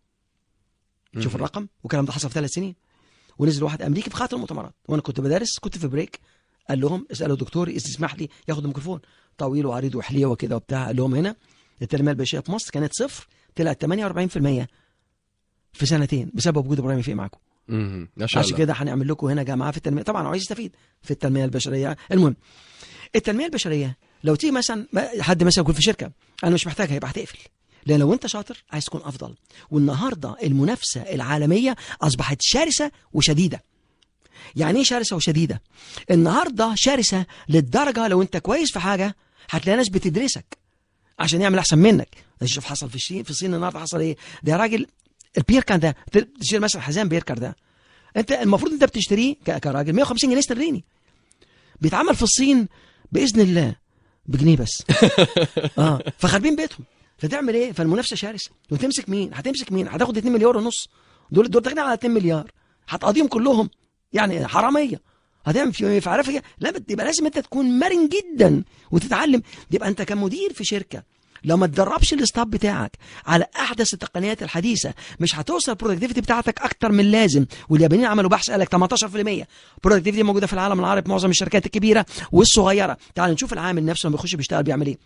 S2: شوف الرقم، والكلام ده حصل في ثلاث سنين. ونزل واحد امريكي في خاطر المؤتمرات وانا كنت بدرس، كنت في بريك، قال لهم اسالوا دكتور يسمح لي ياخد الميكروفون، طويل وعريض وحليه وكده وبتاع. قال لهم هنا التنميه البشريه في مصر كانت صفر، طلعت ثمانية وأربعين بالمئة في سنتين بسبب وجود ابراهيم فيه معاكم.
S1: امم ما شاء الله.
S2: عشان كده هنعمل لكم هنا جامعه في التنميه، طبعا عايز يستفيد في التنميه البشريه. المهم التنميه البشريه لو تيجي مثلا حد مثلا يكون في شركه انا مش محتاجها، يبقى هتقفل. لأن لو أنت شاطر عايز تكون أفضل. والنهارده المنافسة العالمية أصبحت شرسة وشديدة. يعني ايه شرسه وشديده؟ النهارده شرسه للدرجه لو انت كويس في حاجه هتلاقي ناس بتدرسك عشان يعمل احسن منك. شوف حصل في الصين، في الصين النهارده حصل ايه؟ ده راجل البيركر ده، تشتري مثلا حزام بيركر ده، انت المفروض انت بتشتريه كراجل مئة وخمسين جنيه استرليني، بيتعمل في الصين باذن الله بجنيه بس. اه فخاربين بيتهم. فتعمل ايه؟ فالمنافسه شرسه. وتمسك مين؟ هتمسك مين؟ هتاخد اتنين مليار ونص، دول دول داخلين على اتنين مليار، هتقضيهم كلهم يعني حراميه. هتعمل في في عارف. لا يبقى لازم انت تكون مرن جدا وتتعلم. يبقى انت كمدير في شركه لو ما تدربش الاستاف بتاعك على احدث التقنيات الحديثه مش هتوصل البرودكتيفيتي بتاعتك اكتر من اللازم. واليابانيين عملوا بحث قال لك تمنتاشر بالمئة برودكتيفيتي موجوده في العالم العربي في معظم الشركات الكبيره والصغيره. تعال نشوف العامل نفسه لما بيخش بيشتغل بيعمل ايه.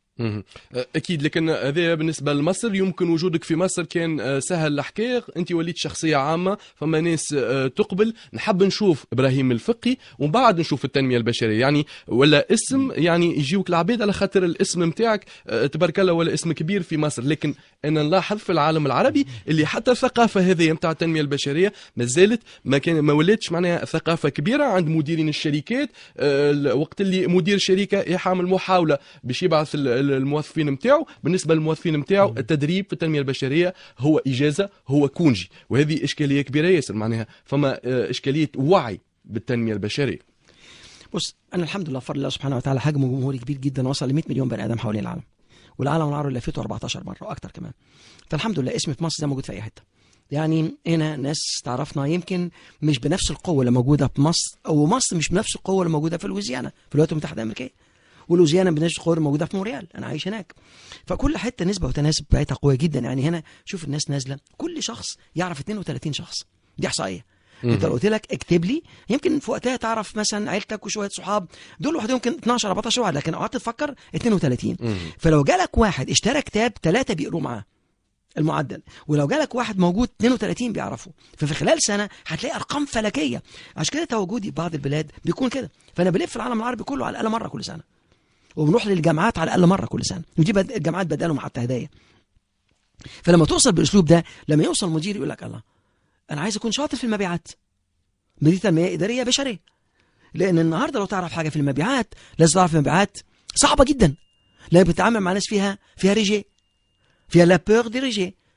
S1: اكيد. لكن هذا بالنسبه لمصر، يمكن وجودك في مصر كان سهل الحكايه، انت وليت شخصيه عامه، فما ناس تقبل. نحب نشوف ابراهيم الفقي ومن بعد نشوف التنميه البشريه، يعني ولا اسم يعني يجيوك العباد على خاطر الاسم نتاعك تبارك الله ولا اسم كبير في مصر. لكن انا نلاحظ في العالم العربي اللي حتى الثقافه هذه نتاع التنميه البشريه ما زالت ما كان ما ولاتش معناها ثقافه كبيره عند مديرين الشركات. وقت اللي مدير شركه يعمل محاوله باش يبعث الموظفين نتاعو، بالنسبه للموظفين نتاعو التدريب في التنميه البشريه هو اجازه، هو كونجي. وهذه اشكاليه كبيره ياسر، معناها فما اشكاليه وعي بالتنميه البشريه.
S2: بص انا الحمد لله بفضل الله سبحانه وتعالى حجم جمهوري كبير جدا، وصل ل مئة مليون بني ادم حوالين العالم، والعالم العربي لفيته أربعتاشر مره واكثر كمان. فالحمد لله اسمي في مصر ده موجود في اي حته. يعني هنا ناس تعرفنا يمكن مش بنفس القوه اللي موجوده في مصر، او مصر مش بنفس القوه اللي موجوده في لويزيانا في الولايات المتحده الامريكيه، ولوزيانا بنفس القوه موجوده في مونريال، انا عايش هناك. فكل حته نسبه وتناسب بتاعتها قويه جدا. يعني هنا شوف الناس نازله، كل شخص يعرف اثنين وثلاثين شخص، دي احصائيه. انت لو قلت لك اكتب لي يمكن في وقتها تعرف مثلا عيلتك وشويه صحاب، دول لوحدهم يمكن اتناشر أربعتاشر واحد، لكن قعدت تفكر اثنين وثلاثين. فلو جالك واحد اشترى كتاب ثلاثه بيقروا معاه المعدل، ولو جالك واحد موجود اثنين وثلاثين بيعرفوا، ففي خلال سنه هتلاقي ارقام فلكيه. عشان كده تواجدي في بعض البلاد بيكون كده. فانا بلف في العالم العربي كله على الاقل مره كل سنه، وبنروح للجامعات على الاقل مره كل سنه، ودي بد... الجامعات بدالهم حتى هدايا. فلما توصل بالاسلوب ده، لما يوصل مدير يقول لك الله انا عايز اكون شاطر في المبيعات، دي تنميه اداريه بشريه. لان النهارده لو تعرف حاجه في المبيعات لازم تعرف المبيعات صعبه جدا، لان بتتعامل مع ناس فيها فيها ريجي، فيها لا بور دي ريجي،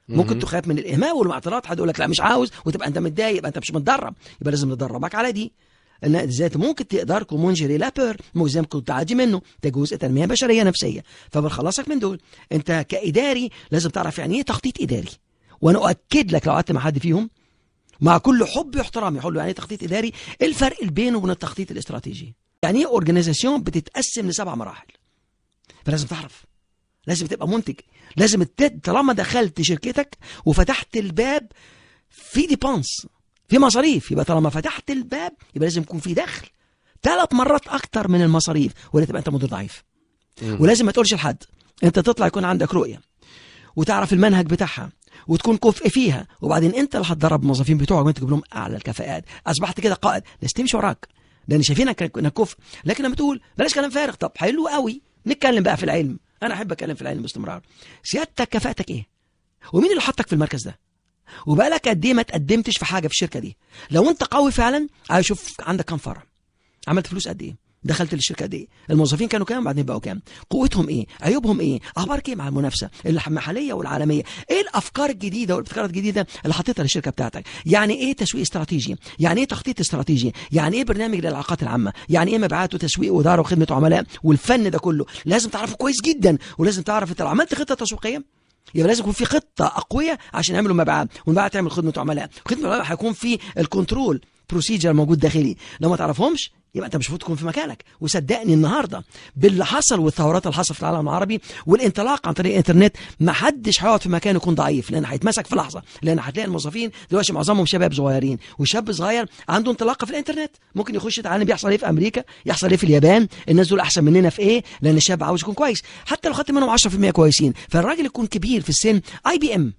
S2: ممكن تخاف من الاهمال والمعطلات، حد يقول لك لا مش عاوز، وتبقى انت متضايق، يبقى انت مش متدرب. يبقى لازم ندربك على دي، ان ذات ممكن تقدر كومونجري لابور ممكن كنت تعدي منه، ده جزء تنميه بشريه نفسيه، فبنخلصك من دول. انت كاداري لازم تعرف يعني ايه تخطيط اداري، وانا اؤكد لك لو قعدت مع حد فيهم مع كل حب واحترام يقول له يعني ايه تخطيط اداري، الفرق بينه وبين التخطيط الاستراتيجي. يعني ايه اورجانيزاسيون بتتقسم لسبع مراحل، فلازم تعرف، لازم تبقى منتج، لازم التد... طالما دخلت شركتك وفتحت الباب في ديبانس، في مصاريف، يبقى طالما فتحت الباب يبقى لازم يكون في دخل ثلاث مرات اكتر من المصاريف، ولا تبقى انت مدير ضعيف. ولازم ما تقولش لحد، انت تطلع يكون عندك رؤيه وتعرف المنهج بتاعها وتكون كفء فيها، وبعدين انت اللي هتدرب الموظفين بتوعك وانت تجيب لهم اعلى الكفاءات. اصبحت كده قائد، الناس تمشي وراك لان شايفينك انك كفء. لكن لما تقول بلاش كلام فارغ، طب حلو قوي نتكلم بقى في العلم، انا احب اتكلم في العلم باستمرار. سيادتك كفاءتك ايه؟ ومين اللي حطك في المركز ده؟ وبقالك قد ايه ما تقدمتش في حاجه في الشركه دي؟ لو انت قوي فعلا عايز اشوف عندك كام فرع، عملت فلوس قد ايه، دخلت للشركه قد ايه، الموظفين كانوا كام بعدين بقوا كام، قوتهم ايه، عيوبهم ايه، اخبارك ايه مع المنافسه المحليه والعالميه، ايه الافكار الجديده والابتكارات الجديده اللي حطيتها للشركه بتاعتك، يعني ايه تسويق استراتيجي، يعني ايه تخطيط استراتيجي، يعني ايه برنامج للعلاقات العامه، يعني ايه مبيعات وتسويق واداره وخدمه عملاء، والفن ده كله لازم تعرفه كويس جدا. ولازم تعرف انت لو عملت خطه تسويقيه يبقى لازم يكون في خطه اقويه عشان يعملوا مبيعات، والمبيعات تعمل خدمه عملاء، خدمه عملاء هيكون في الكنترول بروسيجر موجود داخلي. لو ما تعرفهمش يبقى انت مش المفروض تكون في مكانك. وصدقني النهارده باللي حصل والثورات اللي حصلت في العالم العربي والانطلاق عن طريق الانترنت، ما حدش هيقعد في مكانه يكون ضعيف، لان هيتمسك في لحظه. لان هتلاقي الموظفين دلوقتي معظمهم شباب صغيرين، وشاب صغير عنده انطلاقه في الانترنت ممكن يخش يتعلم بيحصل ايه في امريكا، يحصل ايه في اليابان، الناس دول احسن مننا في ايه، لان الشاب عاوز يكون كويس. حتى لو خدت منهم عشرة في المية كويسين، فالراجل يكون كبير في السن. اي بي ام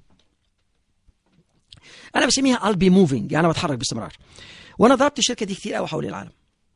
S2: انا بسميها I'll be moving، يعني انا بتحرك باستمرار. وانا ضربت الشركه دي كتير قوي حوالين العالم.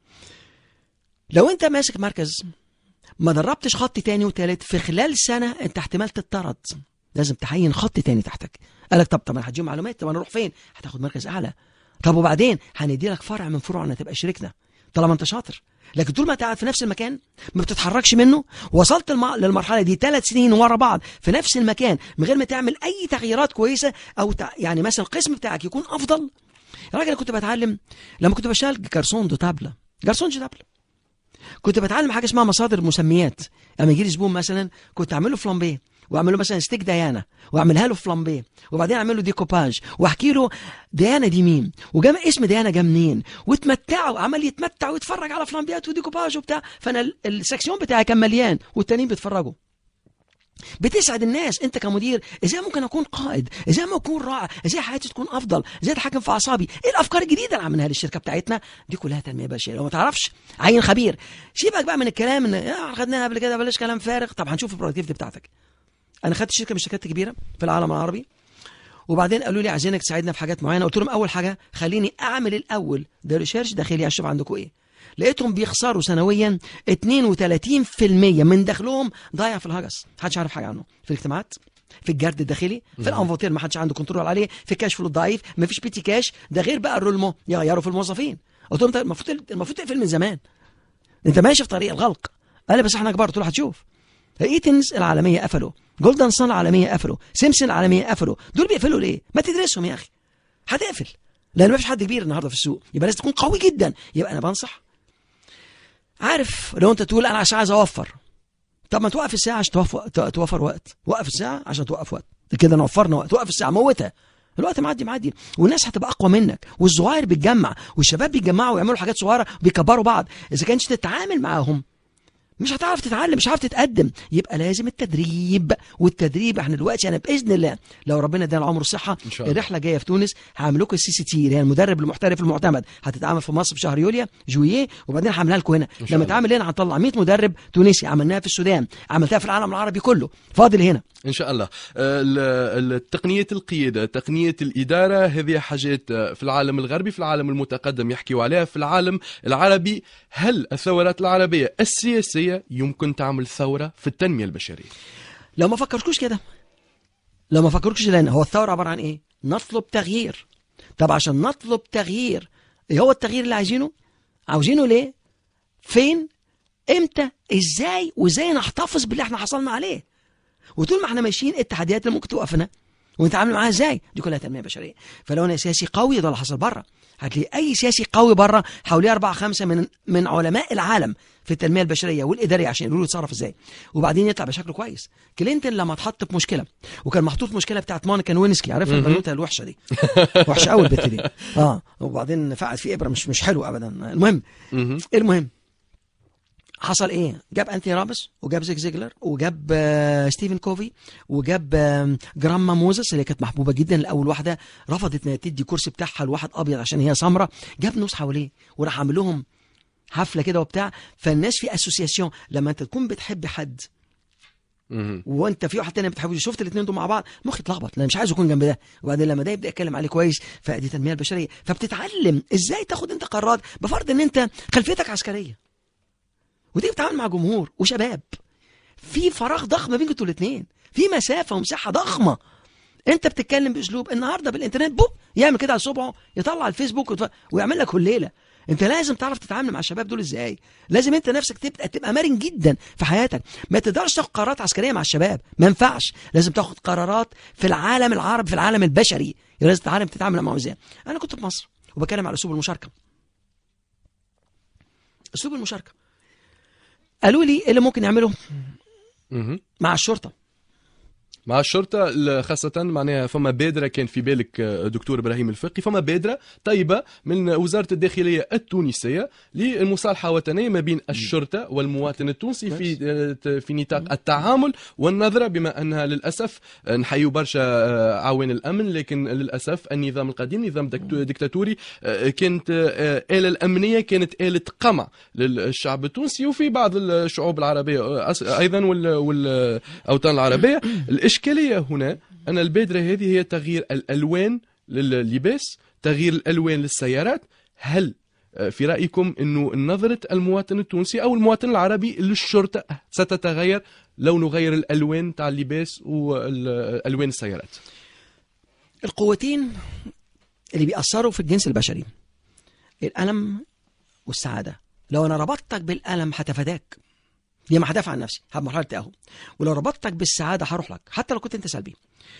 S2: لو انت ماسك مركز ما دربتش خط تاني وتالت، في خلال سنه انت احتمال تتطرد، لازم تحين خط تاني تحتك. قالك طب طب انا هديهم معلومات، طب انا اروح فين؟ هتاخد مركز اعلى. طب وبعدين هندي لك فرع من فروعنا تبقى شريكنا طالما انت شاطر. لكن طول ما انت قاعد في نفس المكان ما بتتحركش منه، وصلت الم... للمرحله دي ثلاث سنين ورا بعض في نفس المكان من غير ما تعمل اي تغييرات كويسه، او ت... يعني مثلا القسم بتاعك يكون افضل. يا راجل انا كنت بتعلم لما كنت بشتغل جارسون دو تابله، جارسون دو تابله، كنت بتعلم حاجه اسمها مصادر مسميات. لما يجي لي زبون مثلا كنت اعمل له فلامبيه، واعمل له مثلا ستيك ديانا، واعملها له فلامبيه، وبعدين اعمل له ديكوباج، واحكي له ديانا دي مين، وجاب اسم ديانا جه منين، وتمتعوا، عمال يتمتع ويتفرج على فلامبيات وديكوباج وبتاع. فانا السكسيون بتاعي كان مليان والتانيين بيتفرجوا. بتسعد الناس. انت كمدير ازاي ممكن اكون قائد، ازاي ممكن اكون رائع، ازاي حياتي تكون افضل، ازاي اتحكم في اعصابي، ايه الافكار الجديده اللي عملناها للشركه بتاعتنا دي كلها تنميه بشريه. لو ما تعرفش عين خبير، سيبك بقى من الكلام ان اه خدناها قبل كده، بلاش كلام فارغ. طب هنشوف البرودكتيفيتي بتاعتك. انا خدت شركه من الشركات الكبيره في العالم العربي، وبعدين قالوا لي عايزينك تساعدنا في حاجات معينه. قلت لهم اول حاجه خليني اعمل الاول ده ريسيرش داخلي اشوف عندكم ايه. لقيتهم بيخسروا سنويا اثنين وثلاثين بالمية من دخلهم ضايع في الهجس، محدش عارف حاجه عنه، في الاجتماعات، في الجرد الداخلي، في الانفوتير ما حدش عنده كنترول عليه، في الكاش فلو الضعيف، ما فيش بيتي كاش، ده غير بقى الرولمو يغيروا في الموظفين. قلت لهم المفروض المفروض تقفل من زمان، انت ماشي في طريق الغلق. قال لي بس احنا كبار. قلت له هتشوف، ايتنز العالميه قفلوا، جولدن سان العالميه قفلوا، سيمسون العالميه قفلوا، دول بيقفلوا ليه؟ ما تدرسهم يا اخي، هتقفل لان ما فيش حد كبير النهارده في السوق. يبقى لازم تكون قوي جدا. يبقى انا بنصح، عارف لو انت تقول انا عشان عايز اوفر، طب ما توقف الساعه عشان توفر, توفر وقت، وقف الساعه عشان توقف وقت، كده انا وفرنا وقت. وقف الساعه، موتها، الوقت معدي معدي، والناس هتبقى اقوى منك، والصغير بيتجمع، والشباب بيتجمعوا ويعملوا حاجات صغيره بيكبروا بعض. اذا كانش تتعامل معاهم مش هتعرف تتعلم، مش هتعرف تتقدم. يبقى لازم التدريب، والتدريب احنا دلوقتي انا باذن الله لو ربنا ادانا العمر والصحه الرحله جايه في تونس، هعمل لكم السي سي تي اللي هي المدرب المحترف المعتمد، هتتعمل في مصر في شهر يوليو جوييه، وبعدين هعملها لكم هنا. لما تعمل هنا هنطلع مية مدرب تونسي، عملناها في السودان، عملتها في العالم العربي كله، فاضل هنا
S1: ان شاء الله. تقنيه القياده، تقنيه الاداره، هذه حاجات في العالم الغربي، في العالم المتقدم يحكيوا عليها. في العالم العربي هل الثورات العربيه السياسيه يمكن تعمل ثوره في التنميه البشريه؟
S2: لو ما فكرتوش كده، لو ما فكرتوش، لان هو الثوره عباره عن ايه؟ نطلب تغيير. طب عشان نطلب تغيير، ايه هو التغيير اللي عايزينه؟ عاوزينه ليه؟ فين؟ امتى؟ ازاي؟ وازاي نحتفظ باللي احنا حصلنا عليه؟ وطول ما احنا ماشيين التحديات اللي ممكن توقفنا وانت عامل معاها ازاي، دي كلها تنميه بشريه. فلو انا سياسي قوي، ده اللي حصل بره، هتلاقي اي سياسي قوي بره حواليه اربعه خمسه من من علماء العالم في التنميه البشريه والاداريه عشان يقولوا له يتصرف ازاي، وبعدين يطلع بشكل كويس. كلينتون لما اتحط في مشكله، وكان محطوط مشكله بتاعت مونيكا لوينسكي، عارفها البنوته الوحشه دي، وحشه قوي البت دي، اه وبعدين فقعت في ابره مش مش حلو ابدا. المهم المهم حصل ايه؟ جاب انتي رابس، وجاب زيك زيجلر، وجاب آه ستيفن كوفي، وجاب آه جراما موزس اللي كانت محبوبه جدا، الاول واحده رفضت انها تدي كرسي بتاعها لواحد ابيض عشان هي سمراء، جاب ناس حواليه وراح عامل لهم حفله كده وبتاع. فالناس في اسوسياسيون، لما انت تكون بتحب حد وانت في واحد تاني بتحبه، شفت الاثنين دول مع بعض مخي اتلخبط، لان مش عايز اكون جنب ده، وبعدين لما ده يبدا يتكلم عليه كويس، فدي التنميه البشريه. فبتتعلم ازاي تاخد انت قرارات بفرض ان انت خلفيتك عسكريه، ودي بتتعامل مع جمهور وشباب، في فراغ ضخم بينكم انتوا الاثنين، في مسافه ومساحه ضخمه. انت بتتكلم باسلوب النهارده بالانترنت بوب يعمل كده على صبعه، يطلع الفيسبوك وتف... ويعمل لك كل ليله. انت لازم تعرف تتعامل مع الشباب دول ازاي، لازم انت نفسك تبقى تبقى مرن جدا في حياتك. ما تقدرش تاخد قرارات عسكريه مع الشباب، ما ينفعش، لازم تاخد قرارات في العالم العربي، في العالم البشري، لازم تتعلم تتعامل معه ازاي. انا كنت في مصر وبتكلم على اسلوب المشاركه. اسلوب المشاركه قالوا لي اللي ممكن يعمله مع الشرطه.
S1: مع الشرطة خاصة معناها فما بادرة كان في بالك دكتور إبراهيم الفقي، فما بادرة طيبة من وزارة الداخلية التونسية للمصالحة الوطنية ما بين الشرطة والمواطن التونسي في في نطاق التعامل والنظرة، بما أنها للأسف نحيو برشا عوان الأمن، لكن للأسف النظام القديم نظام ديكتاتوري كانت آلة الأمنية كانت آلة قمع للشعب التونسي وفي بعض الشعوب العربية أيضا والأوطان العربية. الإشكالية هنا أن البادرة هذه هي تغيير الألوان لللباس، تغيير الألوان للسيارات. هل في رأيكم أنه نظرة المواطن التونسي أو المواطن العربي للشرطة ستتغير لو نغير الألوان تاع اللباس والألوان السيارات؟
S2: القوتين اللي بيأثروا في الجنس البشري الألم والسعادة. لو أنا ربطتك بالألم هتفاداك، دي ما هدافع عن نفسي، هبقى مرحله تاهو. ولو ربطتك بالسعاده هروح لك حتى لو كنت انت سلبي.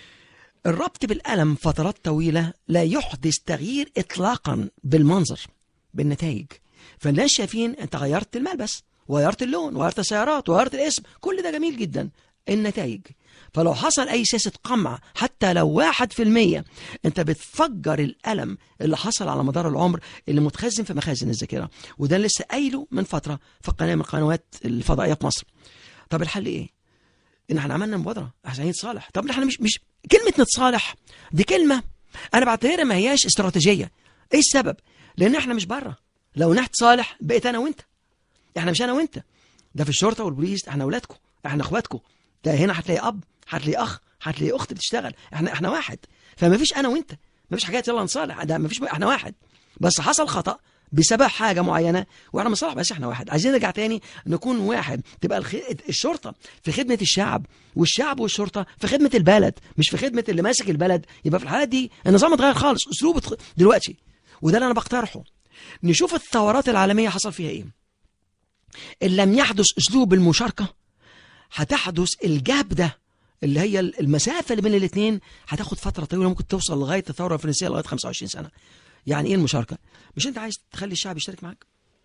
S2: الربط بالالم فترات طويله لا يحدث تغيير اطلاقا بالمنظر، بالنتائج. فالناس شايفين انت غيرت الملبس وغيرت اللون وغيرت السيارات وغيرت الاسم، كل ده جميل جدا، النتائج. فلو حصل اي سياسه قمع حتى لو واحد في المية، انت بتفجر الالم اللي حصل على مدار العمر اللي متخزن في مخازن الذاكره. وده لسه قايله من فتره في قناه من القنوات الفضائيه في مصر. طب الحل ايه؟ ان احنا عملنا مبادره عشان نتصالح. طب احنا مش مش كلمه نتصالح دي كلمه انا بعتبرها ما هياش استراتيجيه. ايه السبب؟ لان احنا مش بره. لو نتصالح بقيت انا وانت، احنا مش انا وانت، ده في الشرطه والبوليس احنا اولادكم، احنا اخواتكم، ده هنا هتلاقي اب، هتلاقي اخ، هتلاقي اخت بتشتغل، احنا احنا واحد. فما فيش انا وانت، ما فيش حاجات يلا نصالح، ده ما فيش، احنا واحد. بس حصل خطأ بسبب حاجه معينه واحنا بنصالح، بس احنا واحد. عايزين نرجع تاني نكون واحد، تبقى الخ... الشرطه في خدمه الشعب، والشعب والشرطه في خدمه البلد، مش في خدمه اللي ماسك البلد. يبقى في الحالات دي النظام اتغير خالص، اسلوبه تخ... دلوقتي. وده اللي انا بقترحه. نشوف الثورات العالميه حصل فيها ايه. ان لم يحدث اسلوب المشاركه هتحدث الجاب ده، اللي هي المسافه اللي بين الاثنين هتاخد فتره طويله، ممكن توصل لغايه الثوره الفرنسيه لغايه خمسة وعشرين سنه. يعني ايه المشاركه؟ مش انت عايز تخلي الشعب يشترك معاك؟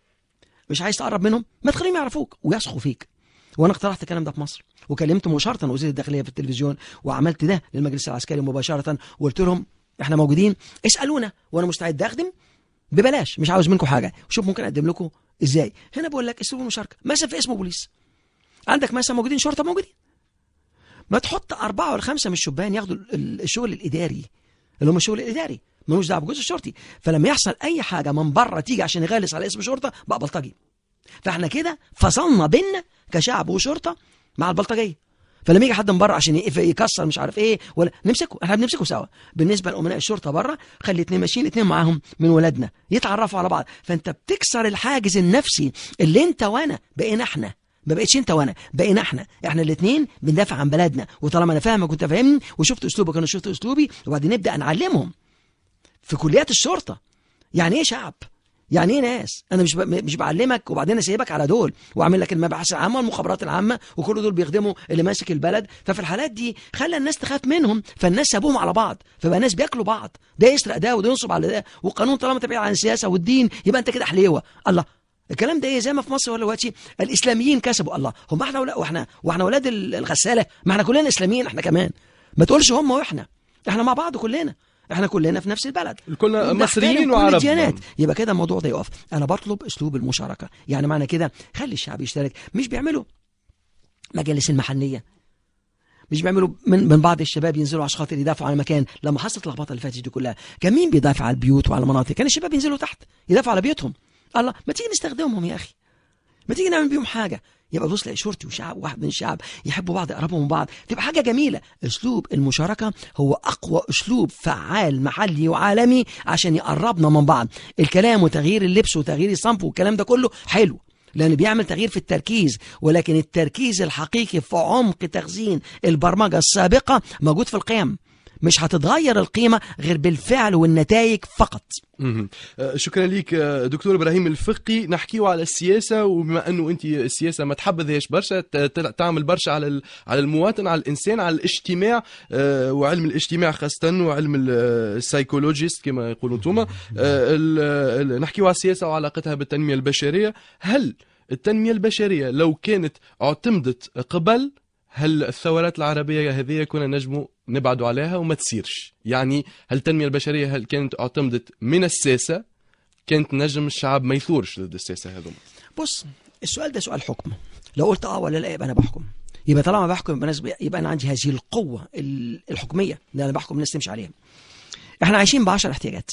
S2: مش عايز تقرب منهم؟ ما تخليهم يعرفوك ويثقوا فيك. وانا اقترحت الكلام ده في مصر، وكلمت مباشره وزير الداخليه في التلفزيون، وعملت ده للمجلس العسكري مباشره، وقلت لهم احنا موجودين، اسالونا وانا مستعد اخدم ببلاش، مش عاوز منكم حاجه، وشوف ممكن اقدم لكم ازاي. هنا بقول لك اسلوب المشاركه. مثلا في اسمه بوليس، عندك مثلا موجودين شرطه، موجودين، ما تحط أربعة ولا خمسة من الشبان ياخدوا الشغل الإداري، اللي هم الشغل الإداري ملوش دعوه بالجزء الشرطي. فلما يحصل أي حاجة من بره تيجي عشان يغلس على اسم شرطة بقى بلطجي. فاحنا كده فصلنا بيننا كشعب وشرطة مع البلطجية. فلما يجي حد من بره عشان يكسر مش عارف ايه ولا نمسكه، احنا بنمسكه سوا. بالنسبه لامناء الشرطه بره، خلي اتنين ماشيين، اتنين معاهم من ولادنا يتعرفوا على بعض. فانت بتكسر الحاجز النفسي اللي انت وانا بقينا احنا، ما بقتش انت وانا، بقينا احنا احنا الاثنين بندافع عن بلدنا. وطالما انا فاهمك وانت فاهمني وشفت اسلوبك وانا شفت اسلوبي، وبعدين نبدا نعلمهم في كليات الشرطه يعني ايه شعب، يعني ايه ناس؟ انا مش ب... مش بعلمك وبعدين اسيبك على دول واعمل لك المباحث العامه والمخابرات العامه وكل دول بيخدموا اللي ماسك البلد. ففي الحالات دي خلى الناس تخاف منهم، فالناس سابوهم على بعض، فبقى الناس بياكلوا بعض، ده يسرق ده وده ينصب على ده، والقانون طالما تبعيد عن السياسه والدين يبقى انت كده حليوه. الله، الكلام ده ايه؟ زي ما في مصر ولا دلوقتي الاسلاميين كسبوا. الله، هم احنا ولا واحنا واحنا اولاد الغساله؟ ما احنا كلنا اسلاميين احنا كمان. ما تقولش هم واحنا، احنا مع بعض كلنا، احنا كلنا في نفس البلد،
S1: كلنا مصريين وعرب.
S2: يبقى كده الموضوع ده يقف. انا بطلب اسلوب المشاركه، يعني معنى كده خلي الشعب يشترك. مش بيعملوا مجالس المحليه، مش بيعملوا من من بعض الشباب ينزلوا عشان خاطر يدافعوا على مكان. لما حصلت اللخبطه اللي فاتت دي كلها كان مين بيدافع على البيوت وعلى المناطق؟ كان الشباب ينزلوا تحت يدافعوا على بيوتهم. الله، ما تيجي نستخدمهم يا اخي، ما تيجي نعمل بيهم حاجه. يبقى بص لقى شرطي وشعب واحد من الشعب يحبوا بعض، يقربوا من بعض، تبقى حاجه جميله. اسلوب المشاركه هو اقوى اسلوب فعال محلي وعالمي عشان يقربنا من بعض. الكلام وتغيير اللبس وتغيير الصنف والكلام ده كله حلو، لأنه بيعمل تغيير في التركيز، ولكن التركيز الحقيقي في عمق تخزين البرمجة السابقة موجود في القيم. مش هتتغير القيمة غير بالفعل والنتائج فقط.
S1: شكرا لك دكتور إبراهيم الفقي. نحكيه على السياسة، وبما أنه أنت السياسة ما تحبذهاش برشا، تعمل برشا على على المواطن، على الإنسان، على الاجتماع وعلم الاجتماع خاصة، وعلم السايكولوجيست كما يقولون توما. نحكيه على السياسة وعلاقتها بالتنمية البشرية. هل التنمية البشرية لو كانت اعتمدت قبل، هل الثورات العربية هذه كنا نجموا نبعدوا عليها وما تصيرش؟ يعني هل التنمية البشرية هل كانت اعتمدت من الساسة كانت نجم الشعب ما يثورش ضد الساسة هذوما؟
S2: بص، السؤال ده سؤال حكم. لو قلت اه ولا لا يبقى انا بحكم. يبقى طالما بحكم يبقى انا عندي هذه القوة الحكمية ان انا بحكم الناس تمشي عليها. احنا عايشين بعشر احتياجات،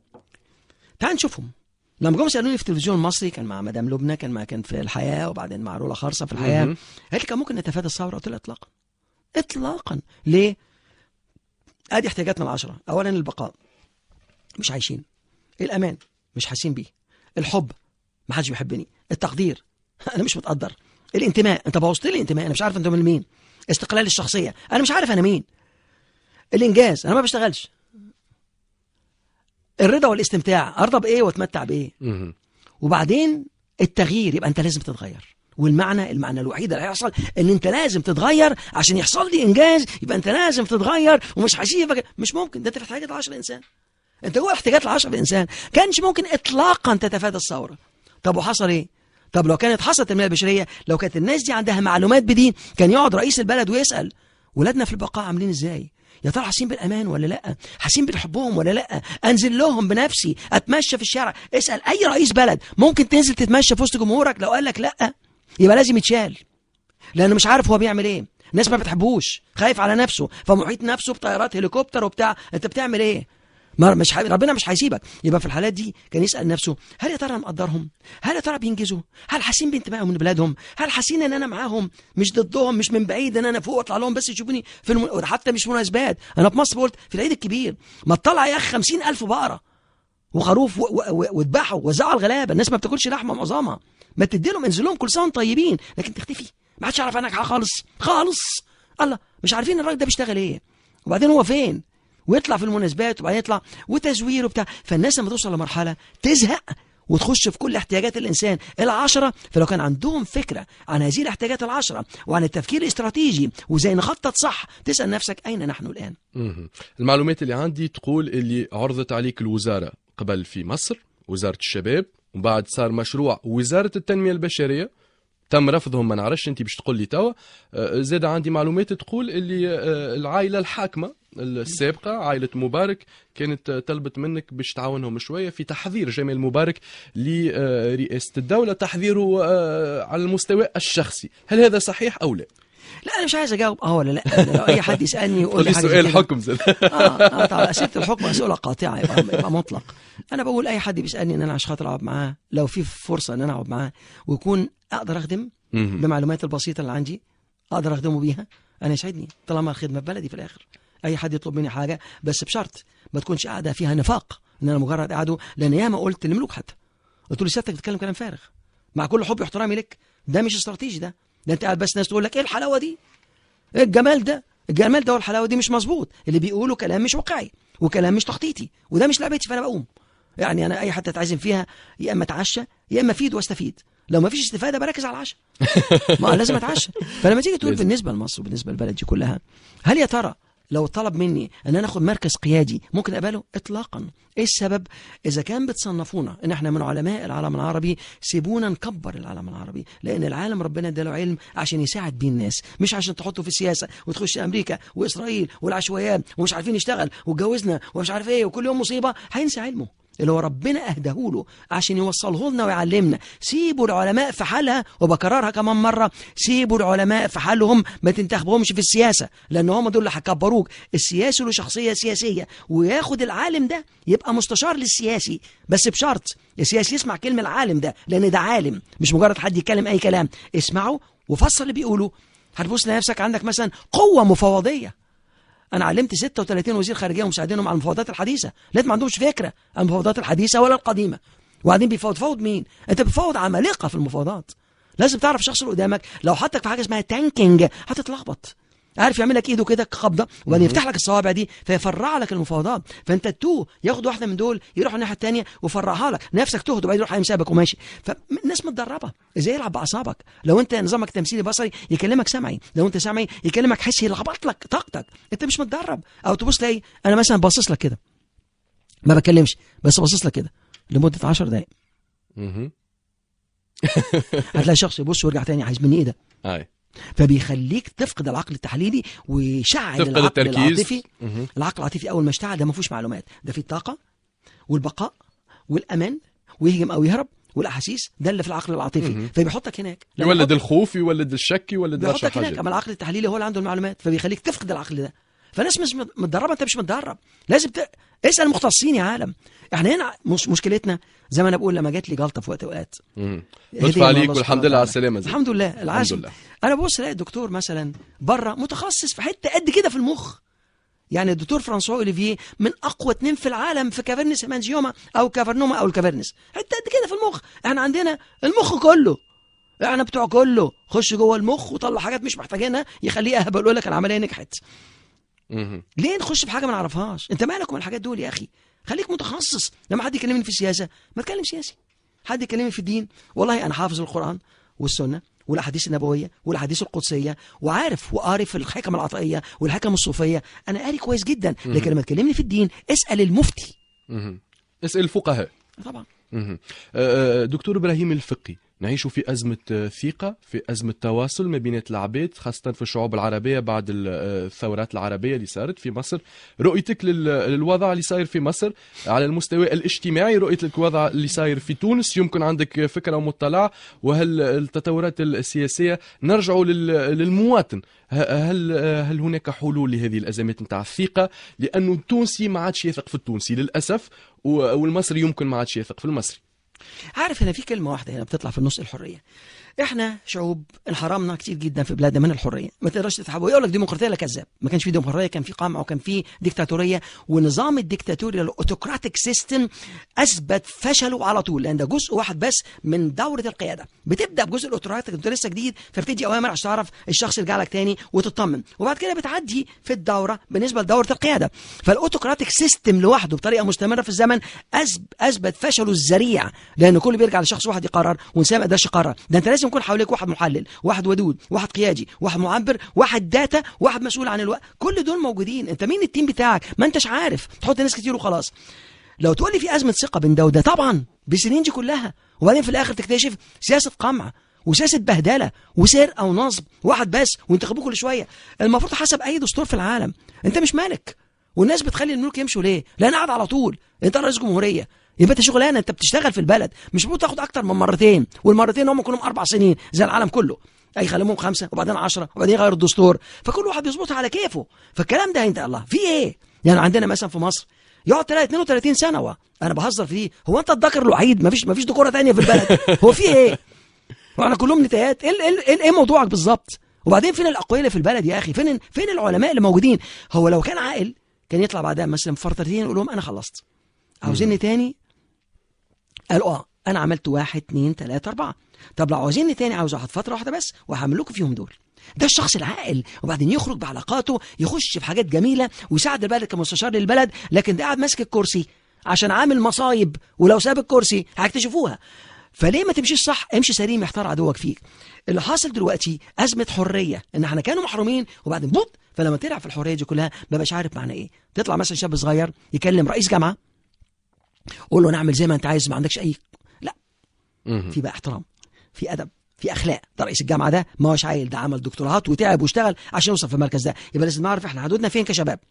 S2: تعال نشوفهم. لما جم سالوني في التلفزيون المصري، كان مع مدام لبنى، كان مع كان في الحياه، وبعدين مع رولا خرصه في الحياه، قالت لي كان ممكن نتفادى الثوره. قلت لها اطلاقا اطلاقا. ليه؟ ادي احتياجاتنا العشره. اولا البقاء، مش عايشين. الامان، مش حاسين بيه. الحب، ما حدش بيحبني. التقدير، انا مش متقدر. الانتماء، انت بوظت لي الانتماء، انا مش عارف انت من مين. استقلال الشخصيه، انا مش عارف انا مين. الانجاز، انا ما بشتغلش. الرضا والاستمتاع، ارضى بايه واتمتع بايه. وبعدين التغيير، يبقى انت لازم تتغير. والمعنى المعنى الوحيد اللي هيحصل ان انت لازم تتغير عشان يحصل لي انجاز. يبقى انت لازم تتغير ومش هسيبك. مش ممكن، ده انت في احتياجات العشر انسان، انت جوه احتياجات العشر انسان. كانش ممكن اطلاقا تتفادى الثوره. طب وحصل ايه؟ طب لو كانت حصلت التنميه البشريه، لو كانت الناس دي عندها معلومات بدي، كان يقعد رئيس البلد ويسال ولادنا في البقاء عاملين ازاي؟ يا ترى حاسين بالامان ولا لا؟ حاسين بحبهم ولا لا؟ انزل لهم بنفسي، اتمشى في الشارع. اسال اي رئيس بلد، ممكن تنزل تتمشى في وسط جمهورك؟ لو قال لك لا يبقى لازم يتشال، لانه مش عارف هو بيعمل ايه. الناس ما بتحبوش، خايف على نفسه، فمحيط نفسه بطيارات هليكوبتر وبتاع. انت بتعمل ايه؟ ما مش ح... ربنا مش هيسيبك. يبقى في الحالات دي كان يسال نفسه، هل يا ترى مقدرهم؟ هل يا ترى بينجزوا؟ هل حاسين بانتمائهم من بلادهم؟ هل حاسين ان انا معاهم مش ضدهم، مش من بعيد ان انا فوق واطلع لهم بس يشوفوني في الم... حتى مش مناسبات. انا في مصر قلت في العيد الكبير ما تطلع يا اخي خمسين ألف بقره وخروف واذبحوا ووزعوا على الغلابه. الناس ما بتاكلش لحمه معظمها، ما تدي لهم، انزل لهم كل سنه طيبين، لكن تختفي، ما حدش يعرف عنك حاجه خالص خالص. الله، مش عارفين الراجل ده بيشتغل ايه، وبعدين هو فين، ويطلع في المناسبات، وبعدين يطلع وتزوير وبتاع. فالناس لما توصل لمرحله تزهق وتخش في كل احتياجات الانسان العشره. فلو كان عندهم فكره عن هذه الاحتياجات العشره وعن التفكير الاستراتيجي وازاي نخطط صح، تسال نفسك اين نحن الان.
S1: المعلومات اللي عندي تقول اللي عرضت عليك الوزاره قبل في مصر، وزاره الشباب، وبعد صار مشروع وزاره التنميه البشريه، تم رفضهم. ما نعرفش، انت باش تقول لي توا. زاد عندي معلومات تقول اللي العائله الحاكمه السابقه، عائله مبارك، كانت طلبت منك باش تعاونهم شويه في تحذير جمال مبارك لرئاسه الدوله، تحذيره على المستوى الشخصي. هل هذا صحيح او لا؟
S2: لا انا مش عايز اجاوب اه ولا لا. لو اي حد يسالني يقول لي حاجه
S1: سؤال حكم زي
S2: اه اه طبعا اسئله الحكم اسئله قاطعه، يبقى, يبقى مطلق. انا بقول اي حد بيسالني ان انا عشان خاطر اقعد معاه، لو في فرصه ان انا اقعد معاه ويكون اقدر اخدم بمعلومات البسيطه اللي عندي، اقدر اخدمه بيها، انا يسعدني طالما الخدمه ببلدي. في الاخر اي حد يطلب مني حاجه، بس بشرط ما تكونش قاعده فيها نفاق، ان انا مجرد قاعده. لان ياما قلت للملوك حتى، قلت له سيادتك بتتكلم كلام فارغ، مع كل حب واحترامي لك، ده مش استراتيجي. ده ده انت قاعد بس ناس تقول لك ايه الحلاوه دي، ايه الجمال ده، الجمال ده والحلاوه دي مش مظبوط. اللي بيقولوا كلام مش واقعي وكلام مش تخطيطي، وده مش لعبتي. فانا بقوم يعني انا اي حته اتعزم فيها يا اما اتعشى يا اما افيد واستفيد، لو ما فيش استفاده بركز على العشاء ما لازم اتعشى. فلما تيجي تقول بالنسبه لمصر وبالنسبه للبلد دي كلها، هل يا ترى لو طلب مني ان انا اخد مركز قيادي ممكن اقبله؟ اطلاقا. ايه السبب؟ اذا كان بتصنفونا ان احنا من علماء العالم العربي، سيبونا نكبر العالم العربي، لان العالم ربنا اداله علم عشان يساعد بيه الناس، مش عشان تحطه في السياسه وتخش امريكا واسرائيل والعشوائيات ومش عارفين يشتغل واتجوزنا ومش عارف ايه وكل يوم مصيبه، هينسى علمه اللي هو ربنا اهداهوله عشان يوصله لنا ويعلمنا. سيبوا العلماء في حالها، وبكررها كمان مره، سيبوا العلماء في حالهم، ما تنتخبهمش في السياسه، لان هم دول اللي هيكبروك. السياسي له شخصيه سياسيه، وياخد العالم ده يبقى مستشار للسياسي، بس بشرط السياسي يسمع كلمه العالم ده، لان ده عالم مش مجرد حد يتكلم اي كلام. اسمعه وفسر اللي بيقوله. هتبص لنفسك عندك مثلا قوه مفوضيه. أنا علمت ستة وثلاثين وزير خارجية ومساعدينهم على المفاوضات الحديثة، لقيت ما عندهمش فكرة عن المفاوضات الحديثة ولا القديمة. وبعدين بيفاوض فاوض مين؟ أنت بتفاوض عمالقة في المفاوضات. لازم تعرف الشخص اللي قدامك، لو حطك في حاجة اسمها تانكينج هتتلخبط. عارف يعمل لك ايده كده قبضه وبعدين يفتح لك الصوابع دي فيفرع لك المفاوضات، فانت التوه ياخد واحده من دول يروح الناحيه الثانيه ويفرعها لك، نفسك تهد وبعدين يروح يسابك وماشي. فالناس متدربه ازاي يلعب باعصابك. لو انت نظامك تمثيلي بصري يكلمك سمعي، لو انت سمعي يكلمك حسي يلخبط لك طاقتك، انت مش متدرب. او تبص تلاقي انا مثلا باصص لك كده ما بتكلمش بس باصص لك كده لمده عشر دقائق هتلاقي شخص يبص ويرجع تاني عايز مني ايه ده؟
S1: اي
S2: فبيخليك تفقد العقل التحليلي ويشعل العقل
S1: التركيز.
S2: العاطفي.
S1: مه.
S2: العقل العاطفي اول ما اشتعل ده ما فيهوش معلومات، ده فيه الطاقه والبقاء والامان ويهجم او يهرب والاحاسيس، ده اللي في العقل العاطفي.
S1: مه.
S2: فبيحطك هناك،
S1: يولد الخوف، يولد الشك، يولد رشا
S2: بيحطك هناك.
S1: حاجات.
S2: اما العقل التحليلي هو اللي عنده المعلومات، فبيخليك تفقد العقل ده. فناس مش متدربه، انت مش متدرب. لازم ت... اسال المختصين يا عالم. احنا هنا مش مشكلتنا زي ما انا بقول، لما جات لي جلطه في وقت اوقات
S1: لطف عليك والحمد لله على السلامه.
S2: الحمد لله العاشم. انا ببص الاقي الدكتور مثلا بره متخصص في حته قد كده في المخ. يعني الدكتور فرانسوا اوليفيه من اقوى اثنين في العالم في كافرنس هيمانجيوما او كافرنوما او الكافرنس، حته قد كده في المخ. احنا عندنا المخ كله، احنا بتوع كله. خش جوه المخ وطلع حاجات مش محتاجينها يخليه اهبل يقول لك العمليه نجحت. ليه نخش في حاجه ما نعرفهاش؟ انت مالك من الحاجات دول يا اخي؟ خليك متخصص. لما حد يكلمني في السياسه ما اتكلم سياسي، حد يكلمني في الدين والله انا حافظ القران والسنه والاحاديث النبويه والاحاديث القدسيه، وعارف وقاري في الحكم العطائيه والحكم الصوفيه، انا قاري كويس جدا. لكن لما تكلمني في الدين اسال المفتي،
S1: اسال الفقهاء
S2: طبعا.
S1: دكتور ابراهيم الفقي، نعيش في أزمة ثقة، في أزمة تواصل ما بين العباد، خاصة في الشعوب العربية بعد الثورات العربية اللي صارت في مصر. رؤيتك للوضع اللي صاير في مصر على المستوى الاجتماعي، رؤيتك الوضع اللي صاير في تونس، يمكن عندك فكرة ومطلع. وهل التطورات السياسية نرجع للمواطن، هل هل هناك حلول لهذه الأزمات نتاع الثقة؟ لأنه التونسي ما عادش يثق في التونسي للأسف، والمصري يمكن ما عادش يثق في المصري.
S2: عارف هنا في كلمة واحدة هنا بتطلع في النص، الحرية. احنا شعوب انحرمنا كتير جدا في بلادنا من الحرية، ما تقدرش تتحول. يقول لك ديمقراطية، لا كذاب، ما كانش في ديمقراطية، كان في قمع وكان في ديكتاتورية. ونظام الديكتاتورية الاوتوكراتيك سيستم اثبت فشله على طول، لان ده جزء واحد بس من دورة القيادة. بتبدا بجزء الاوتوكراتيك، انت لسه جديد فبتدي اوامر عشان تعرف الشخص اللي جالك تاني وتطمن، وبعد كده بتعدي في الدورة بالنسبة لدورة القيادة. فالاوتوكراتيك سيستم لوحده بطريقة مستمرة في الزمن اثبت فشله الذريع، لان كله بيرجع لشخص واحد يقرر، وانسان ما قدرش يقرر. ده انت لازم يكون حواليك واحد محلل، واحد ودود، واحد قيادي، واحد معبر، واحد داتا، واحد مسؤول عن الوقت. كل دول موجودين. انت مين التيم بتاعك؟ ما انتش عارف، تحط ناس كتير وخلاص. لو تقول لي في ازمه ثقه بين ده وده، طبعا بالسنين دي كلها، وبعدين في الاخر تكتشف سياسه قمع وسياسه بهدله وسرقه ونصب، واحد بس وينتخبوه كل شويه. المفروض حسب اي دستور في العالم انت مش مالك، والناس بتخلي الملوك يمشوا ليه؟ لان قاعد على طول. انت رئيس جمهوريه، يبقى انت شغلانه، انت بتشتغل في البلد، مش المفروض تاخد اكتر من مرتين، والمرتين هم كلهم اربع سنين زي العالم كله. اي خليهم خمسه وبعدين عشرة وبعدين يغير الدستور، فكل واحد بيظبطها على كيفه. فالكلام ده انت الله في ايه؟ يعني عندنا مثلا في مصر يقعد اثنين وثلاثين سنه، و... انا بهزر في دي. هو انت الذكر الوحيد؟ مفيش مفيش ذكوره ثانيه في البلد؟ هو في ايه؟ واحنا كلهم نتايات؟ ايه ايه ايه موضوعك بالظبط؟ وبعدين فين الاقوياء اللي في البلد يا اخي؟ فين فين العلماء اللي موجودين؟ هو لو كان عاقل كان يطلع بعدها مثلا فترتين يقول لهم انا خلصت، عاوزيني تاني؟ قالوا اه انا عملت واحد اثنين ثلاثة اربعة. طب لو عاوزيني تاني عاوز اقعد فتره واحده بس وهعمل لكم فيهم دول. ده الشخص العاقل، وبعدين يخرج بعلاقاته يخش في حاجات جميله ويساعد البلد كمستشار للبلد. لكن ده قاعد ماسك الكرسي عشان عامل مصايب، ولو ساب الكرسي هيكتشفوها. فليه ما تمشيش صح؟ امشي سليم يحتار عدوك فيك. اللي حاصل دلوقتي أزمة حرية، إن احنا كانوا محرومين وبعدين بوت، فلما تلعب في الحرية دي كلها ما بقاش عارف معنى إيه. تطلع مثلا شاب صغير يكلم رئيس جامعة، قول له نعمل زي ما أنت عايز، ما عندكش أي، لا، في بقى احترام، في أدب، في أخلاق. ده رئيس الجامعة ده ما هوش عيل، ده عمل دكتوراه وتعب واشتغل عشان يوصل في المركز ده، يبقى لازم نعرف احنا حدودنا فين كشباب.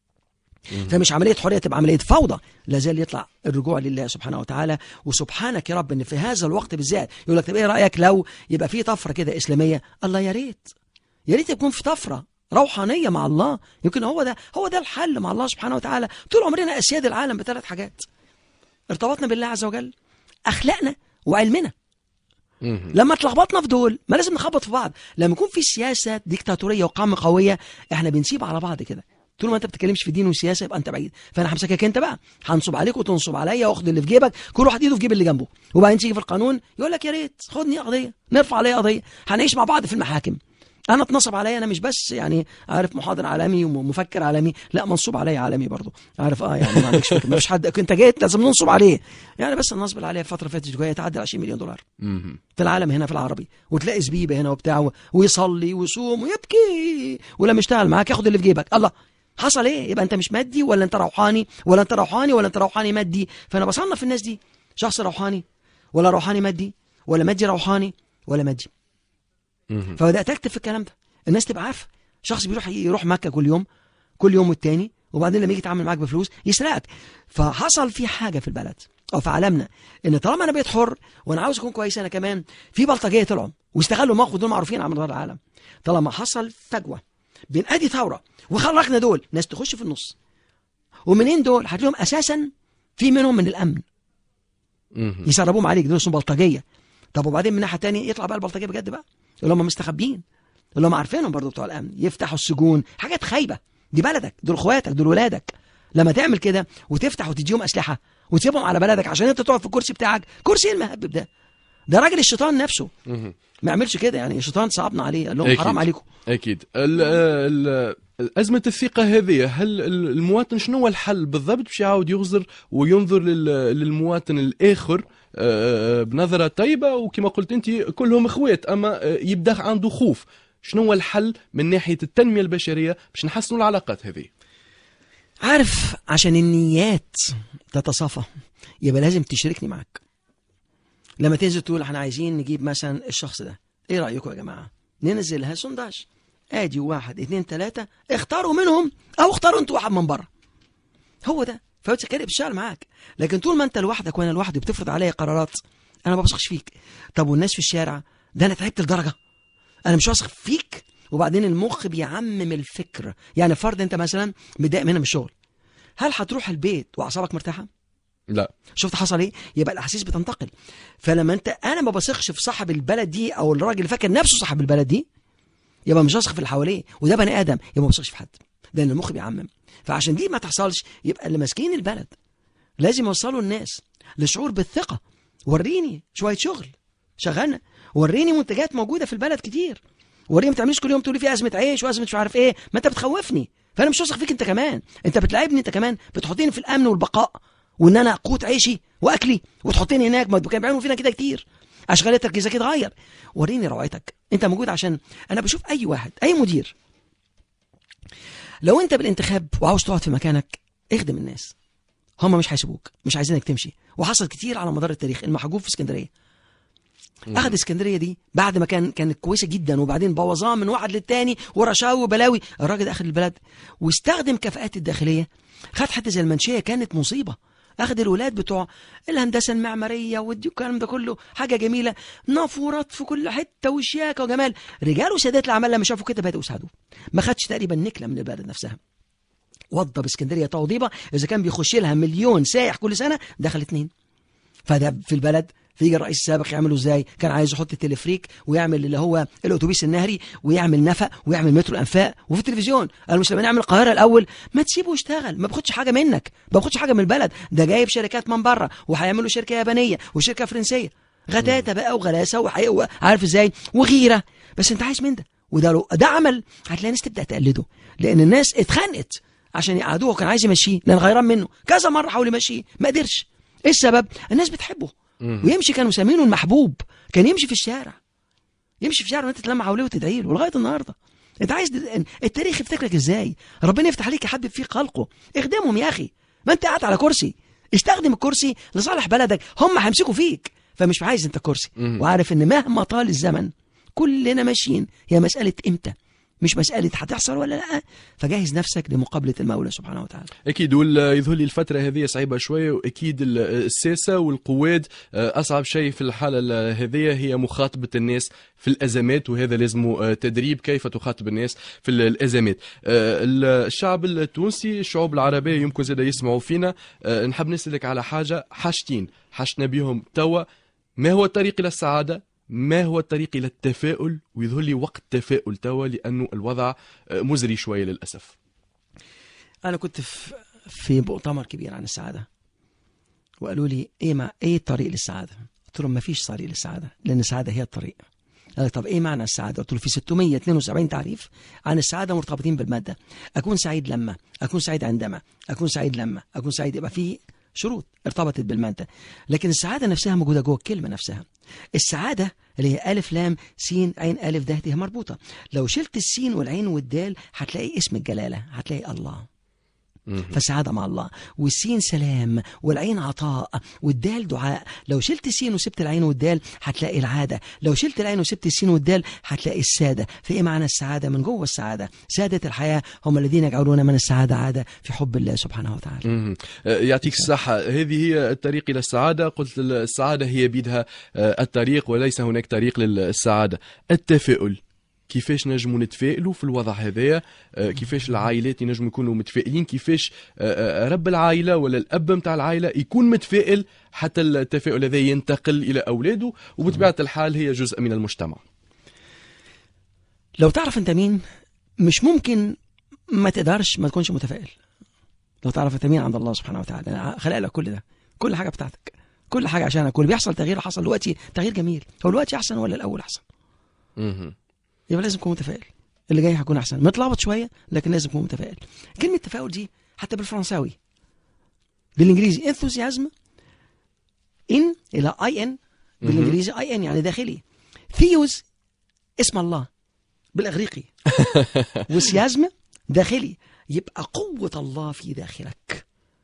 S2: فمش عملية حرية، تبقى عملية فوضى. لازال يطلع الرجوع لله سبحانه وتعالى. وسبحانك يا رب ان في هذا الوقت بالذات يقول لك طب ايه رأيك لو يبقى في طفرة كده إسلامية؟ الله يا ريت، يا ريت يكون في طفرة روحانية مع الله. يمكن هو ده هو ده الحل مع الله سبحانه وتعالى. طول عمرنا أسياد العالم بثلاث حاجات: ارتبطنا بالله عز وجل، أخلاقنا، وعلمنا. لما اتلخبطنا في دول ما لازم نخبط في بعض. لما يكون في سياسة ديكتاتورية وقامة قوية احنا بنسيب على بعض كده. طول ما انت بتتكلمش في دين وسياسه يبقى انت بعيد. فانا همسكك انت بقى، هنصب عليك وتنصب عليا، واخد اللي في جيبك، كل واحد ايده في جيب اللي جنبه. وبعدين تيجي في القانون يقول لك يا ريت خدني قضيه، نرفع عليا قضيه، هنعيش مع بعض في المحاكم. انا اتنصب عليا، انا مش بس يعني عارف محاضر عالمي ومفكر عالمي، لا منصوب عليا عالمي برضه، عارف اه يعني ما عندكش فكره، مفيش حد انت جيت لازم ننصب عليه. يعني بس النصب اللي عليا الفتره اللي فاتت جايه تعدي عشرين مليون دولار في العالم هنا في العربي. وتلاقي زبيبه هنا وبتاع، ويصلي ويصوم ويبكي، ولما يشتغل معاك ياخد اللي في جيبك. الله، حصل ايه؟ يبقى انت مش مادي، ولا انت روحاني، ولا انت روحاني ولا انت روحاني مادي. فانا بصنف الناس دي شخص روحاني ولا روحاني مادي، ولا مادي روحاني ولا مادي. فبدات اكتب في الكلام ده، الناس تبقى عارفه. شخص بيروح يروح مكه كل يوم كل يوم والتاني، وبعدين لما يجي يتعامل معاك بفلوس يسرقك. فحصل في حاجه في البلد او في عالمنا، ان طالما انا بقيت حر وانا عاوز اكون كويس انا كمان، في بلطجيه طلعوا واستغلوا الموقف. دول معروفين على مدار العالم. طالما حصل فجوه بين ادي ثوره وخرجنا دول، ناس تخش في النص. ومنين دول؟ هتلاقيهم اساسا في منهم من الامن يسربوهم عليك، دول اسمهم بلطجيه. طب وبعدين من ناحيه ثانيه يطلع بقى البلطجيه بجد بقى، اللي هم مستخبيين، اللي هم عارفينهم برضه بتوع الامن، يفتحوا السجون، حاجات خايبه. دي بلدك، دول اخواتك، دول ولادك. لما تعمل كده وتفتح وتديهم اسلحه وتسيبهم على بلدك عشان انت تقعد في الكرسي بتاعك، كرسي المهبب ده ده راجل الشيطان نفسه ما يعملش كده. يعني الشيطان صعبنا عليه، قال لهم حرام عليكم.
S1: اكيد. ال ال أزمة الثقة هذه، هل المواطن شنو هو الحل بالضبط باش يعاود يغزر وينظر للمواطن الآخر بنظرة طيبة؟ وكما قلت أنت كلهم اخوات، أما يبدأ عنده خوف. شنو هو الحل من ناحية التنمية البشرية باش نحسنوا العلاقات هذه؟
S2: عارف، عشان النيات تتصافى يبقى لازم تشاركني معك. لما تنزل تقول احنا عايزين نجيب مثلا الشخص ده، ايه رأيكم يا جماعة ننزلها سونداج، ادي واحد اتنين تلاتة، اختاروا منهم او اختاروا انتوا واحد من بره، هو ده. فبتكلم بالشعر معاك. لكن طول ما انت لوحدك وانا لوحدي بتفرض عليا قرارات، انا ما بثقش فيك. طب والناس في الشارع ده انا تعبت لدرجة انا مش واثق فيك. وبعدين المخ بيعمم الفكر. يعني فرض انت مثلا متضايق منها من الشغل، هل هتروح البيت واعصابك مرتاحه؟
S1: لا.
S2: شفت حصل ايه؟ يبقى الاحاسيس بتنتقل. فلما انت انا ما بثقش في صاحب البلد دي، او الراجل اللي فاكر نفسه صاحب البلد دي، يبقى مش واثق في اللي حواليه، وده بني ادم، يبقى ما بثقش في حد، لان المخ بيعمم. فعشان دي ما تحصلش، يبقى اللي ماسكين البلد لازم يوصلوا الناس لشعور بالثقه. وريني شويه شغل شغلنا، وريني منتجات موجوده في البلد كتير، وريني. ما تعمليش كل يوم تقولي في ازمه عيش وازمه مش عارف ايه، ما انت بتخوفني، فانا مش واثق فيك انت كمان. انت بتلعبني انت كمان، بتحطيني في الامن والبقاء، وان انا قوت عيشي واكلي، وتحطيني هناك. ما كانوا بيعملوا فينا كده كتير. اشغال تركيزك اتغير. وريني روعتك. انت موجود عشان انا بشوف اي واحد، اي مدير، لو انت بالانتخاب وعاوز تقعد في مكانك اخدم الناس، هم مش هيسيبوك، مش عايزينك تمشي. وحصل كتير على مدار التاريخ. المحجوب في اسكندريه اخذ اسكندريه دي بعد ما كان كانت كويسه جدا، وبعدين بوظها من واحد للتاني ورشاوي وبلاوي. الراجل اخذ البلد واستخدم كفاءات الداخليه. خد حته زي المنشيه كانت مصيبه، اخذ الولاد بتوع الهندسه المعماريه والكلام ده كله، حاجه جميله، نافورات في كل حته وشياكه وجمال. رجال وسادات الاعمال لما شافوا كده بداوا يساعدوه. ما خدش تقريبا نكله من البلد نفسها. وضب اسكندريه توضيبه، اذا كان بيخش لها مليون سائح كل سنه دخل اتنين. فده في البلد. فيجي الرئيس السابق يعمله ازاي؟ كان عايز يحط التلفريك ويعمل اللي هو الاتوبيس النهري ويعمل نفق ويعمل مترو الانفاق وفي التلفزيون. قال مش لما نعمل القاهره الاول، ما تسيبه يشتغل، ما باخدش حاجه منك، ما باخدش حاجه من البلد، ده جايب شركات من بره وهيعملوا شركه يابانيه وشركه فرنسيه، غتاته بقى وغلاسه وحقيقه، عارف ازاي، وغيره. بس انت عايز من ده وده لو ده عمل، هتلاقي الناس تبدا تقلده، لان الناس اتخنقت عشان يقعدوه، وكان عايز يمشيه لان غيران منه كذا مره، حاول يمشيه ما قدرش. ايه السبب؟ الناس بتحبه ويمشي، كانوا مسمينه المحبوب. كان يمشي في الشارع، يمشي في الشارع وانت تتلم حواليه وتدعي له لغايه النهارده. انت عايز التاريخ يفتكرك ازاي؟ ربنا يفتح عليك، يحبب فيه خلقه. اخدمهم يا اخي، ما انت قاعد على كرسي، استخدم الكرسي لصالح بلدك. هم هيمسكوا فيك، فمش عايز انت كرسي. وعارف ان مهما طال الزمن كلنا ماشيين، هي مساله امتى، مش مسألة هتحصل ولا لا. فجهز نفسك لمقابلة المولى سبحانه وتعالى.
S1: أكيد. يظهر لي الفترة هذه صعيبة شوية، وأكيد الساسة والقواد أصعب شيء في الحالة هذه هي مخاطبة الناس في الأزمات، وهذا لازم تدريب كيف تخاطب الناس في الأزمات. الشعب التونسي، الشعوب العربية يمكن زاد يسمعوا فينا. نحب نسألك على حاجة، حاجتين حشنا بهم توا: ما هو الطريق إلى السعادة؟ ما هو الطريق إلى التفاؤل؟ ويظهر لي وقت تفاؤل توا، لأنه الوضع مزري شوية للأسف.
S2: أنا كنت في مؤتمر كبير عن السعادة، وقالوا لي إيه ما إيه الطريق للسعادة؟ قلت لهم ما فيش طريق للسعادة، لأن السعادة هي الطريق. قال لي طب إيه معنى السعادة؟ قلت له في ستمية واثنين وسبعين تعريف عن السعادة مرتبطين بالمادة. أكون سعيد لما، أكون سعيد عندما، أكون سعيد لما، أكون سعيد. يبقى في شروط ارتبطت بالمادة، لكن السعادة نفسها موجودة جوه الكلمة نفسها. السعادة اللي هي ألف لام سين عين ألف ده، دي مربوطة. لو شلت السين والعين والدال هتلاقي اسم الجلالة، هتلاقي الله. فسعادة مع الله. والسين سلام، والعين عطاء، والدال دعاء. لو شلت السين وسبت العين والدال هتلاقي العادة. لو شلت العين وسبت السين والدال هتلاقي السادة. في ايه معنى السعادة؟ من جوه السعادة سادة الحياة هم الذين يجعلون من السعادة عادة في حب الله سبحانه وتعالى.
S1: يعطيك الصحة. هذه هي الطريق إلى السعادة. قلت السعادة هي بيدها الطريق، وليس هناك طريق للسعادة. التفاؤل، كيفاش نجموا نتفائلوا في الوضع هذايا؟ كيفاش العائلات ينجموا يكونوا متفائلين؟ كيفاش رب العائلة ولا الأب متاع العائلة يكون متفائل حتى التفاؤل هذا ينتقل إلى أولاده، وبطبيعة الحال هي جزء من المجتمع.
S2: لو تعرف أنت مين، مش ممكن ما تقدرش ما تكونش متفائل. لو تعرف أنت مين عند الله سبحانه وتعالى، خلق لك كل ده، كل حاجة بتاعتك، كل حاجة عشانك. كل بيحصل تغيير، حصل دلوقتي تغيير جميل. هو دلوقتي أحسن ولا الأول أحسن؟ يبقى لازم تكون متفائل، اللي جاي هيكون احسن. متلخبط شويه لكن لازم تكون متفائل. كلمه تفاؤل دي حتى بالفرنساوي، بالانجليزي انثوزيازم، ان الى اي ان، بالانجليزي اي ان يعني داخلي. ثيوز اسم الله بالاغريقي وسيازم داخلي، يبقى قوه الله في داخلك.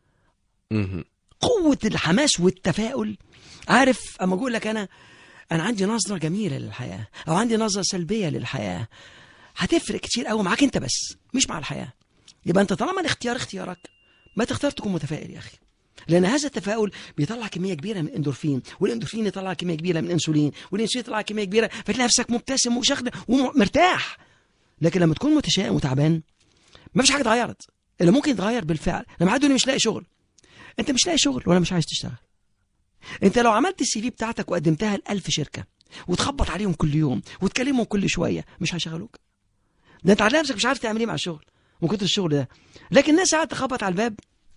S2: قوه الحماس والتفاؤل. عارف اما اقول لك انا أنا عندي نظرة جميلة للحياة أو عندي نظرة سلبية للحياة، هتفرق كتير قوي معاك أنت بس، مش مع الحياة. يبقى أنت طالما الاختيار اختيارك، ما تختار تكون متفائل يا أخي، لأن هذا التفاؤل بيطلع كمية كبيرة من الاندورفين، والاندورفين يطلع كمية كبيرة من الانسولين، والانسولين يطلع كمية كبيرة، فتلاقي نفسك مبتسم وشغل ومرتاح. لكن لما تكون متشائم وتعبان، ما فيش حاجة اتغيرت. اللي ممكن يتغير بالفعل لما حد يقول مش لاقي شغل، أنت مش لاقي شغل ولا مش عايز تشتغل. انت لو عملت السي في بتاعتك وقدمتها لألف شركة وتخبط عليهم كل يوم وتكلمهم كل شوية، مش هيشغلوك. ده انت على نفسك مش عارف تعمل ايه مع الشغل من كتر الشغل ده. لكن الناس ساعات تخبط على الباب،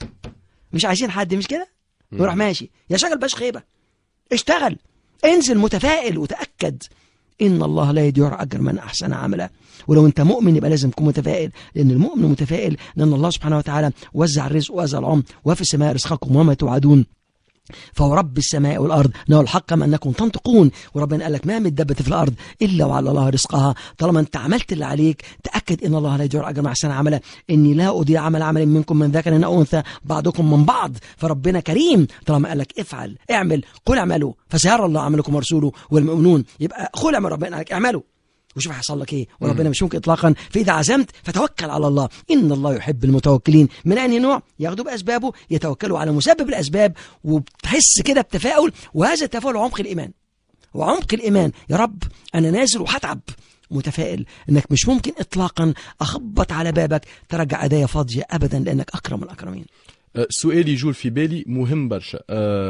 S2: مش عايزين حد، مش كده؟ يروح ماشي. يا شغل باش خيبة، اشتغل، انزل متفائل، وتأكد إن الله لا يضيع أجر من أحسن عملا. ولو أنت مؤمن يبقى لازم تكون متفائل، لأن المؤمن متفائل لأن الله سبحانه وتعالى وزع الرزق وأزل العمر، وفي السماء رزقكم وما توعدون، فهو رب السماء والأرض له الحق ما أنكم تنطقون. وربنا قال لك ما من دابة في الأرض إلا وعلى الله رزقها. طالما أنت عملت اللي عليك، تأكد إن الله لا يضيع أجر من أحسن عملا. إني لا أضيع عمل عمل منكم من ذكر أو أنثى بعضكم من بعض. فربنا كريم، طالما قال لك افعل، اعمل، قل اعملوا فسيرى الله عملكم ورسوله والمؤمنون. يبقى قل اعمل، ربنا قال لك اعملوا وشوف هيحصل لك ايه. وربنا مش ممكن اطلاقا. فاذا عزمت فتوكل على الله، ان الله يحب المتوكلين. من اي نوع؟ ياخدوا باسبابه، يتوكلوا على مسبب الاسباب، وبتحس كده بتفاؤل. وهذا التفاؤل عمق الايمان، وعمق الايمان يا رب انا نازل وهتعب، متفائل انك مش ممكن اطلاقا اخبط على بابك ترجع ادايا فاضيه ابدا، لانك اكرم الاكرمين.
S1: سؤال يجول في بالي مهم برشا.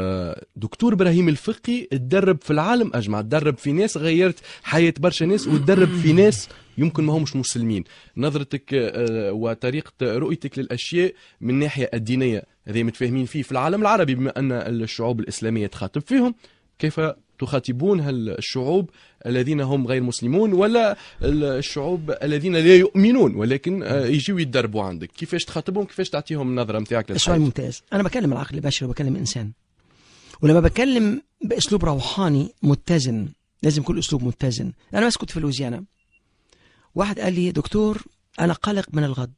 S1: دكتور إبراهيم الفقي تدرب في العالم أجمع، تدرب في ناس غيرت حياة برشا ناس، وتدرب في ناس يمكن ما همش مسلمين. نظرتك وطريقة رؤيتك للأشياء من الناحية الدينية هذه متفاهمين فيه في العالم العربي، بما أن الشعوب الإسلامية تخاطب فيهم، كيف تخاطبون هل الشعوب الذين هم غير مسلمون ولا الشعوب الذين لا يؤمنون ولكن يجيو يتدربوا عندك؟ كيفاش تخاطبهم؟ كيفاش تعطيهم النظرة نتاعك للحياة؟
S2: السؤال ممتاز. أنا بكلم العقل البشري وبكلم إنسان، ولما بتكلم بأسلوب روحاني متزن لازم كل أسلوب متزن. أنا بس كنت في لوزيانا، واحد قال لي دكتور أنا قلق من الغد.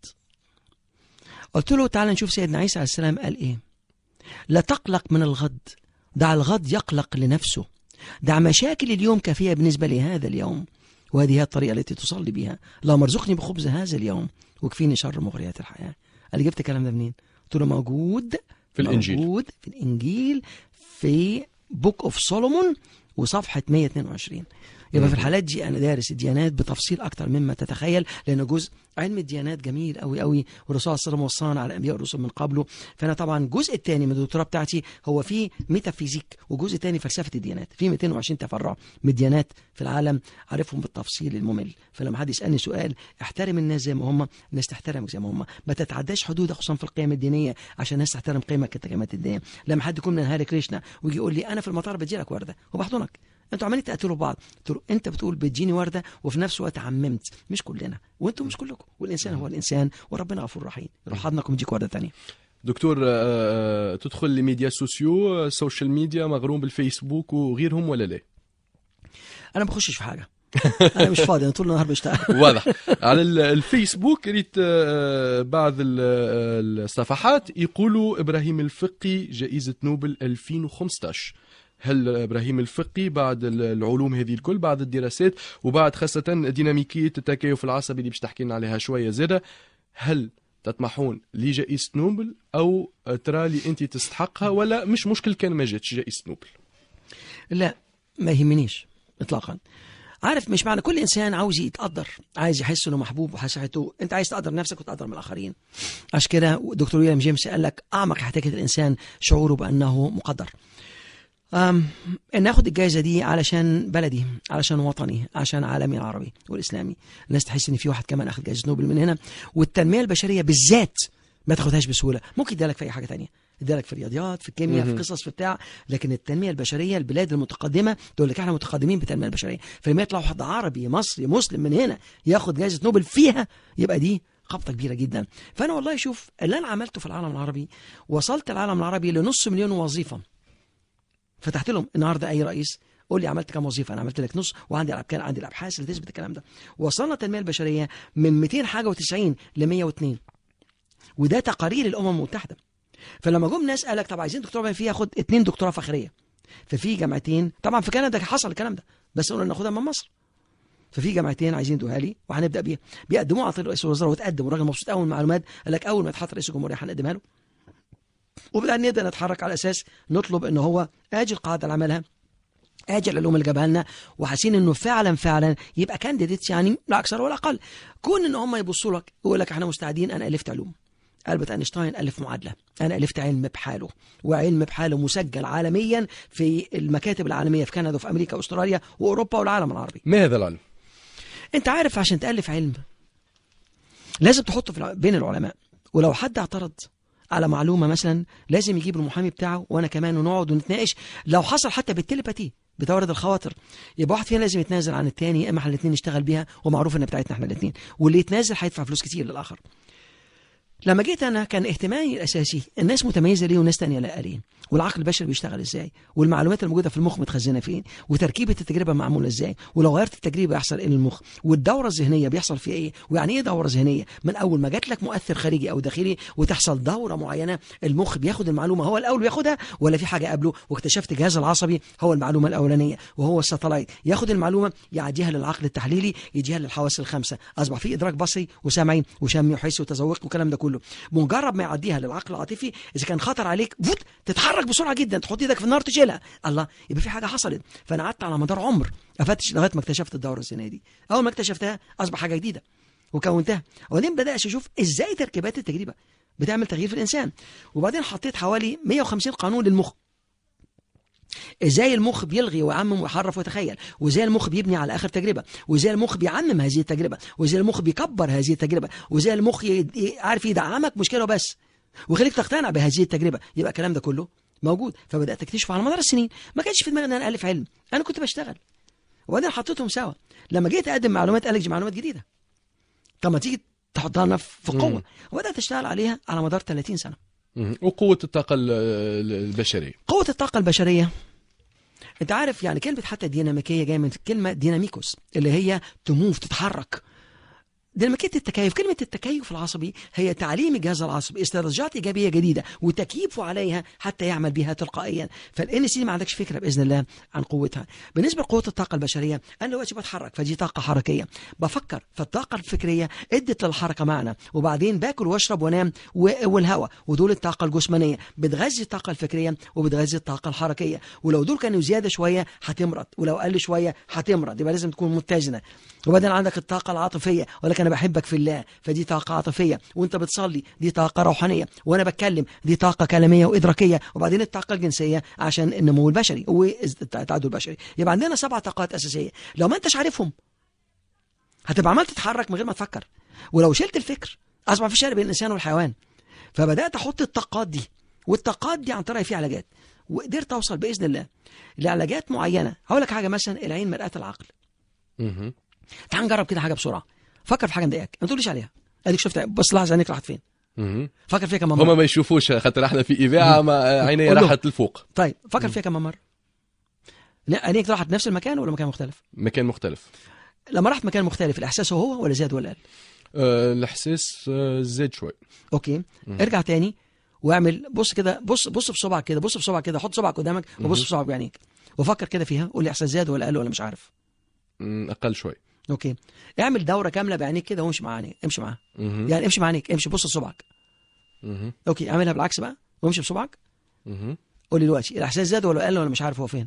S2: قلت له تعال نشوف سيدنا عيسى عليه السلام قال إيه. لا تقلق من الغد، دع الغد يقلق لنفسه، دع مشاكل اليوم كافية بالنسبة لهذا اليوم، وهذه هي الطريقة التي تصلي بها. اللهم ارزقني بخبز هذا اليوم وكفيني شر مغريات الحياة. قال لي جبت الكلام ده منين؟ قلت له موجود
S1: في الإنجيل،
S2: موجود في الإنجيل في بوك اوف سولومون وصفحة مية واثنين وعشرين. يبقى في الحالات دي أنا دارس الديانات بتفصيل أكتر مما تتخيل، لأنه جزء علم الديانات جميل أوي أوي، والرسول صلى الله عليه وسلم وصانا على الأنبياء والرسل من قبله. فأنا طبعا الجزء الثاني من الدكتوراه بتاعتي هو في ميتافيزيك، وجزء ثاني فلسفة الديانات، في مئتين وعشرين تفرع من الديانات في العالم عارفهم بالتفصيل الممل. فلما حد يسألني سؤال احترم الناس زي ما هم، الناس تحترمك زي ما هم، ما تتعداش حدودك خصوصا في القيم الدينية عشان الناس تحترم قيمك كقيمات الدين. لما حد يكون من هاري كريشنا ويجي يقول لي أنا في المطار بدي لك وردة وبحضنك، انتوا عمالين تقتلوا بعض. قلت له انت بتقول بتجيني ورده وفي نفس الوقت عممت، مش كلنا وانتوا مش كلكم، والانسان هو الانسان وربنا غفور رحيم. روح حضنكم يجيك ورده ثانيه.
S1: دكتور تدخل لميديا سوسيو، السوشيال ميديا، مغروم بالفيسبوك وغيرهم ولا لا؟
S2: انا ما بخشش في حاجه، انا مش فاضي، انا طول النهار بشتغل.
S1: واضح. على الفيسبوك ريت بعض الصفحات يقولوا ابراهيم الفقي جائزه نوبل ألفين وخمسة عشر. هل ابراهيم الفقي بعد العلوم هذه الكل، بعد الدراسات، وبعد خاصه ديناميكيه التكيف العصبي اللي باش تحكي لنا عليها شويه زاده، هل تطمحون لجائزه نوبل او ترى لي انت تستحقها، ولا مش مشكل كان ما جاتش جائزه نوبل؟
S2: لا ما يهمنيش اطلاقا. عارف مش معنى كل انسان عاوز يتقدر، عايز يحس انه محبوب وحسيته، انت عايز تقدر نفسك وتقدر من الاخرين. عشان كده دكتور ويليام جيمس قال لك اعمق احتياجات الانسان شعوره بانه مقدر. أم ان اخد الجائزه دي علشان بلدي، علشان وطني، عشان عالمي العربي والاسلامي. الناس تحس ان في واحد كمان اخذ جائزه نوبل من هنا. والتنميه البشريه بالذات ما تاخدهاش بسهوله، ممكن يديلك في اي حاجه ثانيه، يديلك في الرياضيات، في الكيمياء، في قصص، في بتاع، لكن التنميه البشريه البلاد المتقدمه تقول لك احنا متقدمين بالتنميه البشريه. فلما يطلع واحد عربي مصري مسلم من هنا ياخد جائزه نوبل فيها، يبقى دي خبطه كبيره جدا. فانا والله شوف اللي انا عملته في العالم العربي، وصلت العالم العربي لنص مليون وظيفه. فتحت لهم النهارده اي رئيس قول لي عملت كام وظيفه، انا عملت لك نص، وعندي الابكار، عندي الابحاث اللي تثبت الكلام ده. وصلنا التنميه البشريه من مئتين حاجه وتسعين ل مية واثنين، وده تقارير الامم المتحده. فلما جم ناس قال لك طب عايزين دكتوراه فيها، ياخد اثنين دكتوراه فخريه. ففي جامعتين، طبعا في كندا حصل الكلام ده بس قلنا ناخدها من مصر. ففي جامعتين عايزين يدوها لي وهنبدا بيها، بيقدموها على طريق رئيس الوزراء، وتقدم والراجل مبسوط قوي المعلومات، قال لك اول ما يتحط رئيس الجمهوريه هنقدمها له. وبدأنا نبدأ نتحرك على أساس نطلب إنه هو آجي القاعدة اللي عملها، آجي العلوم اللي جابها لنا، وحاسين إنه فعلا فعلا يبقى كانديديتس، يعني لا أكثر ولا أقل. كون إن هم يبصوا لك ويقول لك إحنا مستعدين. أنا ألفت علوم، ألبرت أينشتاين ألف معادلة، أنا ألفت علم بحاله، وعلم بحاله مسجل عالميا في المكاتب العالمية في كندا وفي أمريكا وأستراليا وأوروبا والعالم العربي.
S1: ما هذا العلم؟
S2: أنت عارف عشان تألف علم لازم تحطه في بين العلماء، ولو حد اعترض على معلومة مثلا لازم يجيب المحامي بتاعه وانا كمان ونقعد ونتناقش. لو حصل حتى بالتليباتي بتورد الخواطر، يبقى واحد فينا لازم يتنازل عن الثاني، يا اما احنا الاثنين نشتغل بيها ومعروف ان بتاعتنا احنا الاثنين، واللي يتنازل هيدفع فلوس كتير للاخر. لما جيت انا كان اهتمامي الاساسي الناس متميزه ليه وناس ثانيه لا ليه، والعقل البشري بيشتغل ازاي، والمعلومات الموجوده في المخ متخزنه فين، وتركيبه التجربه معموله ازاي، ولو غيرت التجربه يحصل ايه للمخ، والدوره الذهنيه بيحصل فيها ايه، ويعني ايه دوره ذهنيه، من اول ما جات لك مؤثر خارجي او داخلي وتحصل دوره معينه، المخ بياخد المعلومه هو الاول بياخدها ولا في حاجه قبله، واكتشفت الجهاز العصبي هو المعلومه الاولانيه وهو الساتلايت، ياخد المعلومه يعديها للعقل التحليلي يديها للحواس الخمسه، اصبح في ادراك بصري وسمعي وشمي وحسي وتذوقي والكلام ده كله. مجرد ما يعديها للعقل العاطفي اذا كان خطر عليك فوت تتحرك بسرعه جدا، تحط ايدك في النار تشيلها، الله يبقى في حاجه حصلت. فانا قعدت على مدار عمر افتش لغايه ما اكتشفت الدوره الذهنيه دي. اول ما اكتشفتها اصبح حاجه جديده وكونتها، وبعدين بدات اشوف ازاي تركيبات التجربه بتعمل تغيير في الانسان. وبعدين حطيت حوالي مية وخمسين قانون للمخ، ازاي المخ بيلغي ويعمم ويحرف ويتخيل، وازاي المخ بيبني على اخر تجربه، وازاي المخ بيعمم هذه التجربه، وازاي المخ بيكبر هذه التجربه، وازاي المخ عارف يدعمك مش كده بس ويخليك تقتنع بهذه التجربه. يبقى الكلام ده كله موجود. فبدات اكتشف على مدار السنين. ما كانش في دماغي ان انا الف علم، انا كنت بشتغل وبعدين حطيتهم سوا. لما جيت اقدم معلومات قال لك دي معلومات جديده، طب ما تيجي تحطها لنا في قوه. وبدات اشتغل عليها على مدار ثلاثين سنه.
S1: وقوه الطاقه البشريه،
S2: قوه الطاقه البشريه انت عارف يعني كلمه حتى ديناميكيه جايه من كلمه ديناميكوس اللي هي تموف، تتحرك. ديناميكيه التكيف، كلمه التكيف العصبي هي تعليم الجهاز العصبي استراتيجيات ايجابيه جديده وتكييفه عليها حتى يعمل بها تلقائيا. فالان سي ما عندكش فكره باذن الله عن قوتها. بالنسبه لقوه الطاقه البشريه، انا دلوقتي بتحرك فدي طاقه حركيه، بفكر فالطاقه الفكريه ادت للحركه معنى، وبعدين باكل واشرب وانام والهواء، ودول الطاقه الجسمانيه بتغذي الطاقه الفكريه وبتغذي الطاقه الحركيه. ولو دول كانوا زياده شويه هتمرض، ولو قل شويه هتمرض، يبقى لازم تكون متزنه. وبعدين عندك الطاقه العاطفيه، ولكن انا بحبك في الله فدي طاقه عاطفيه، وانت بتصلي دي طاقه روحانيه، وانا بتكلم دي طاقه كلاميه وادراكيه. وبعدين الطاقه الجنسيه عشان النمو البشري والتعدد البشري. يبقى عندنا سبع طاقات اساسيه، لو ما انتش عارفهم هتبقى عمال تتحرك من غير ما تفكر. ولو شلت الفكر اصبح في فرق بين الانسان والحيوان. فبدات احط الطاقات دي، والطاقات دي عن طريق في علاجات، وقدرت اوصل باذن الله لعلاجات معينه. هقول لك حاجه، مثلا العين مرآة العقل.
S1: اها
S2: تعال نجرب كده حاجه بسرعه. فكر في حاجه مضايقاك ما تقوليش عليها، اديك شفت بس لحظه عينيك راحت فين.
S1: اها
S2: فكر فيها كم مره.
S1: هما ما يشوفوش خاطر احنا في اذاعه، ما عيني راحت لفوق.
S2: طيب فكر فيها كم مره. لا عينيك راحت نفس المكان ولا مكان مختلف؟
S1: مكان مختلف.
S2: لما رحت مكان مختلف الاحساس هو هو ولا زاد ولا قل؟
S1: أه الاحساس أه زاد شوي.
S2: اوكي مم. ارجع تاني واعمل بص كده، بص بص بصبعك كده، بص بصبعك كده، حط صبعك قدامك وبص بصبعك بعينيك وفكر كده فيها، قول لي احساس زاد ولا قل ولا مش عارف.
S1: اقل شوي.
S2: اوكي اعمل دوره كامله بعينيك كده وامشي مع عينيك، امشي معاها يعني امشي مع عينيك، امشي بص لصبعك. اوكي اعملها بالعكس بقى وامشي بصبعك. قول لي دلوقتي الاحساس زاد ولا قل ولا مش عارف هو فين؟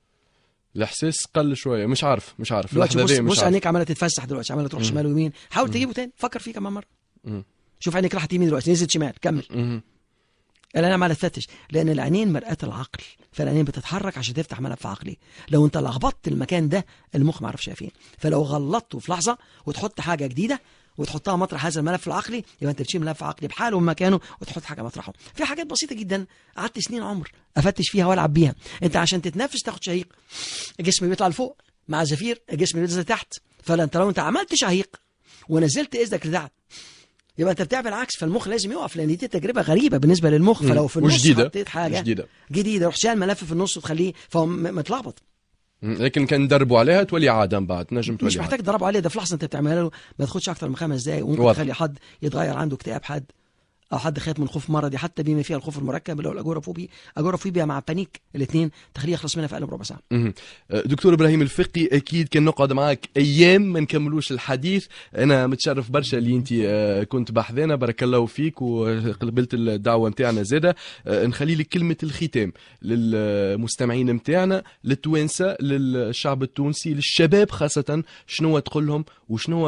S1: الاحساس قل شويه، مش عارف مش عارف
S2: دلوقتي. بص بص عينيك عماله تتفسح دلوقتي، عماله تروح شمال ويمين، حاول تجيبه تاني، فكر فيه كمان مره. مم. شوف عينيك راحت يمين دلوقتي، نزلت شمال، كمل. مم. العين عماله تفتش، لان العينين مرآة العقل، فالعينين بتتحرك عشان تفتح ملف عقلي. لو انت لخبطت المكان ده المخ ما عرفش فين، فلو غلطته في لحظه وتحط حاجه جديده وتحطها مطرح هذا الملف العقلي، يبقى انت بتشيل ملف عقلي بحاله ومكانه وتحط حاجه مطرحه. في حاجات بسيطه جدا قعدت سنين عمر افتش فيها والعب بيها. انت عشان تتنفس تاخد شهيق الجسم بيطلع لفوق، مع زفير الجسم بينزل تحت. فانت لو انت عملت شهيق ونزلت اذنك لتحت يبقى انت بتعمل عكس، فالمخ لازم يقف، لان دي تجربه غريبه بالنسبه للمخ. فلو في النص
S1: وجديدة.
S2: حطيت حاجه
S1: جديده
S2: جديده روح شال ملف في النص وتخليه فهو متلخبط.
S1: لكن كان ندربوا عليها تولي عاده بعد تنجم تولي
S2: مش محتاج تدربوا عليها، ده في لحظه انت بتعملها له ما تاخدش اكتر من خمس دقائق، وممكن تخلي حد يتغير عنده اكتئاب، حد او حد خايف من خوف مرضي، حتى بما فيها الخوف المركب اللي هو الاجورافوبيا، اجورافوبيا مع بانيك، الاثنين تخليه يخلص منها في اقل من ربع ساعه.
S1: دكتور ابراهيم الفقي، اكيد كان نقعد معك ايام ما نكملوش الحديث. انا متشرف برشا اللي انت كنت بحذانا، بارك الله فيك وقبلت الدعوه نتاعنا زاده. نخلي لك كلمه الختام للمستمعين نتاعنا، للتوانسه، للشعب التونسي، للشباب خاصه، شنو تقول لهم وشنو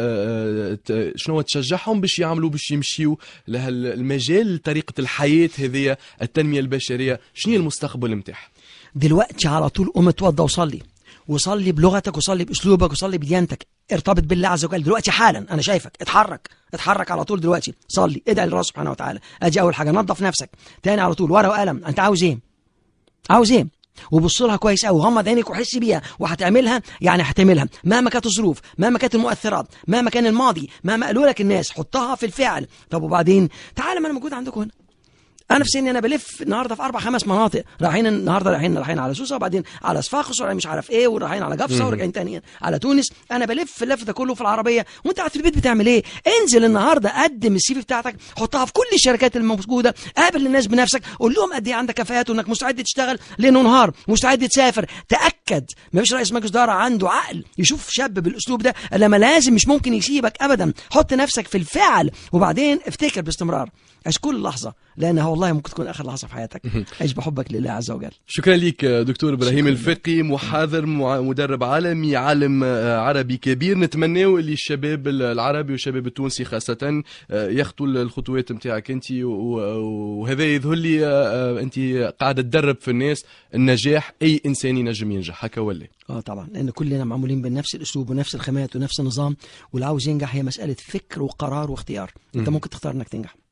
S1: شنو تشجعهم باش يعملوا باش يمشيوا لها المجال، طريقة الحياة هذه التنمية البشرية، شنو المستقبل متاعها؟
S2: دلوقتي على طول قوم اتوضى وصلي، وصلي بلغتك وصلي باسلوبك وصلي بديانتك، ارتبط بالله عز وجل دلوقتي حالا. انا شايفك، اتحرك اتحرك على طول دلوقتي، صلي، ادعي لله سبحانه وتعالى. ادي اول حاجه، نظف نفسك. تاني على طول ورقه وقلم، انت عاوز ايه؟ عاوز ايه؟ وبص لها كويس قوي، غمض عينك وحس بيها، وهتعملها يعني هتعملها مهما كانت الظروف، مهما كانت المؤثرات، مهما كان الماضي، مهما قالوا لك الناس، حطها في الفعل. طب وبعدين تعالى، ما انا موجود عندكم هنا. انا في سني انا بلف النهارده في اربع خمس مناطق، رايحين النهارده رايحين رايحين على سوسه، وبعدين على صفاقس، ورايحين مش عارف ايه، ورايحين على جفصه، وراجعين تاني على تونس. انا بلف اللف ده كله في العربيه، وانت قاعد في البيت بتعمل ايه؟ انزل النهارده قدم السي في بتاعتك، حطها في كل الشركات الموجوده، قابل الناس بنفسك، قول لهم قد ايه عندك كفاءات وانك مستعد تشتغل ليل ونهار، مستعد تسافر. تاكد ما فيش رئيس مجلس اداره عنده عقل يشوف شاب بالاسلوب ده لما لازم مش ممكن يسيبك ابدا. حط نفسك في الفعل، وبعدين افتكر باستمرار، عيش كل لحظه، لانها والله ممكن تكون اخر لحظه في حياتك. عيش بحبك لله عز وجل.
S1: شكرا لك دكتور ابراهيم الفقي، محاضر مدرب عالمي، عالم عربي كبير. نتمناو اللي الشباب العربي والشباب التونسي خاصه يخطوا الخطوات نتاعك انت، وهذا يظهر لي انت قاعده تدرب في الناس النجاح، اي انسان ينجم ينجح هكا ولا؟
S2: اه طبعا، لان كلنا معمولين بنفس الاسلوب ونفس الخامات ونفس النظام، واللي عاوز ينجح هي مساله فكر وقرار واختيار. انت ممكن تختار انك تنجح.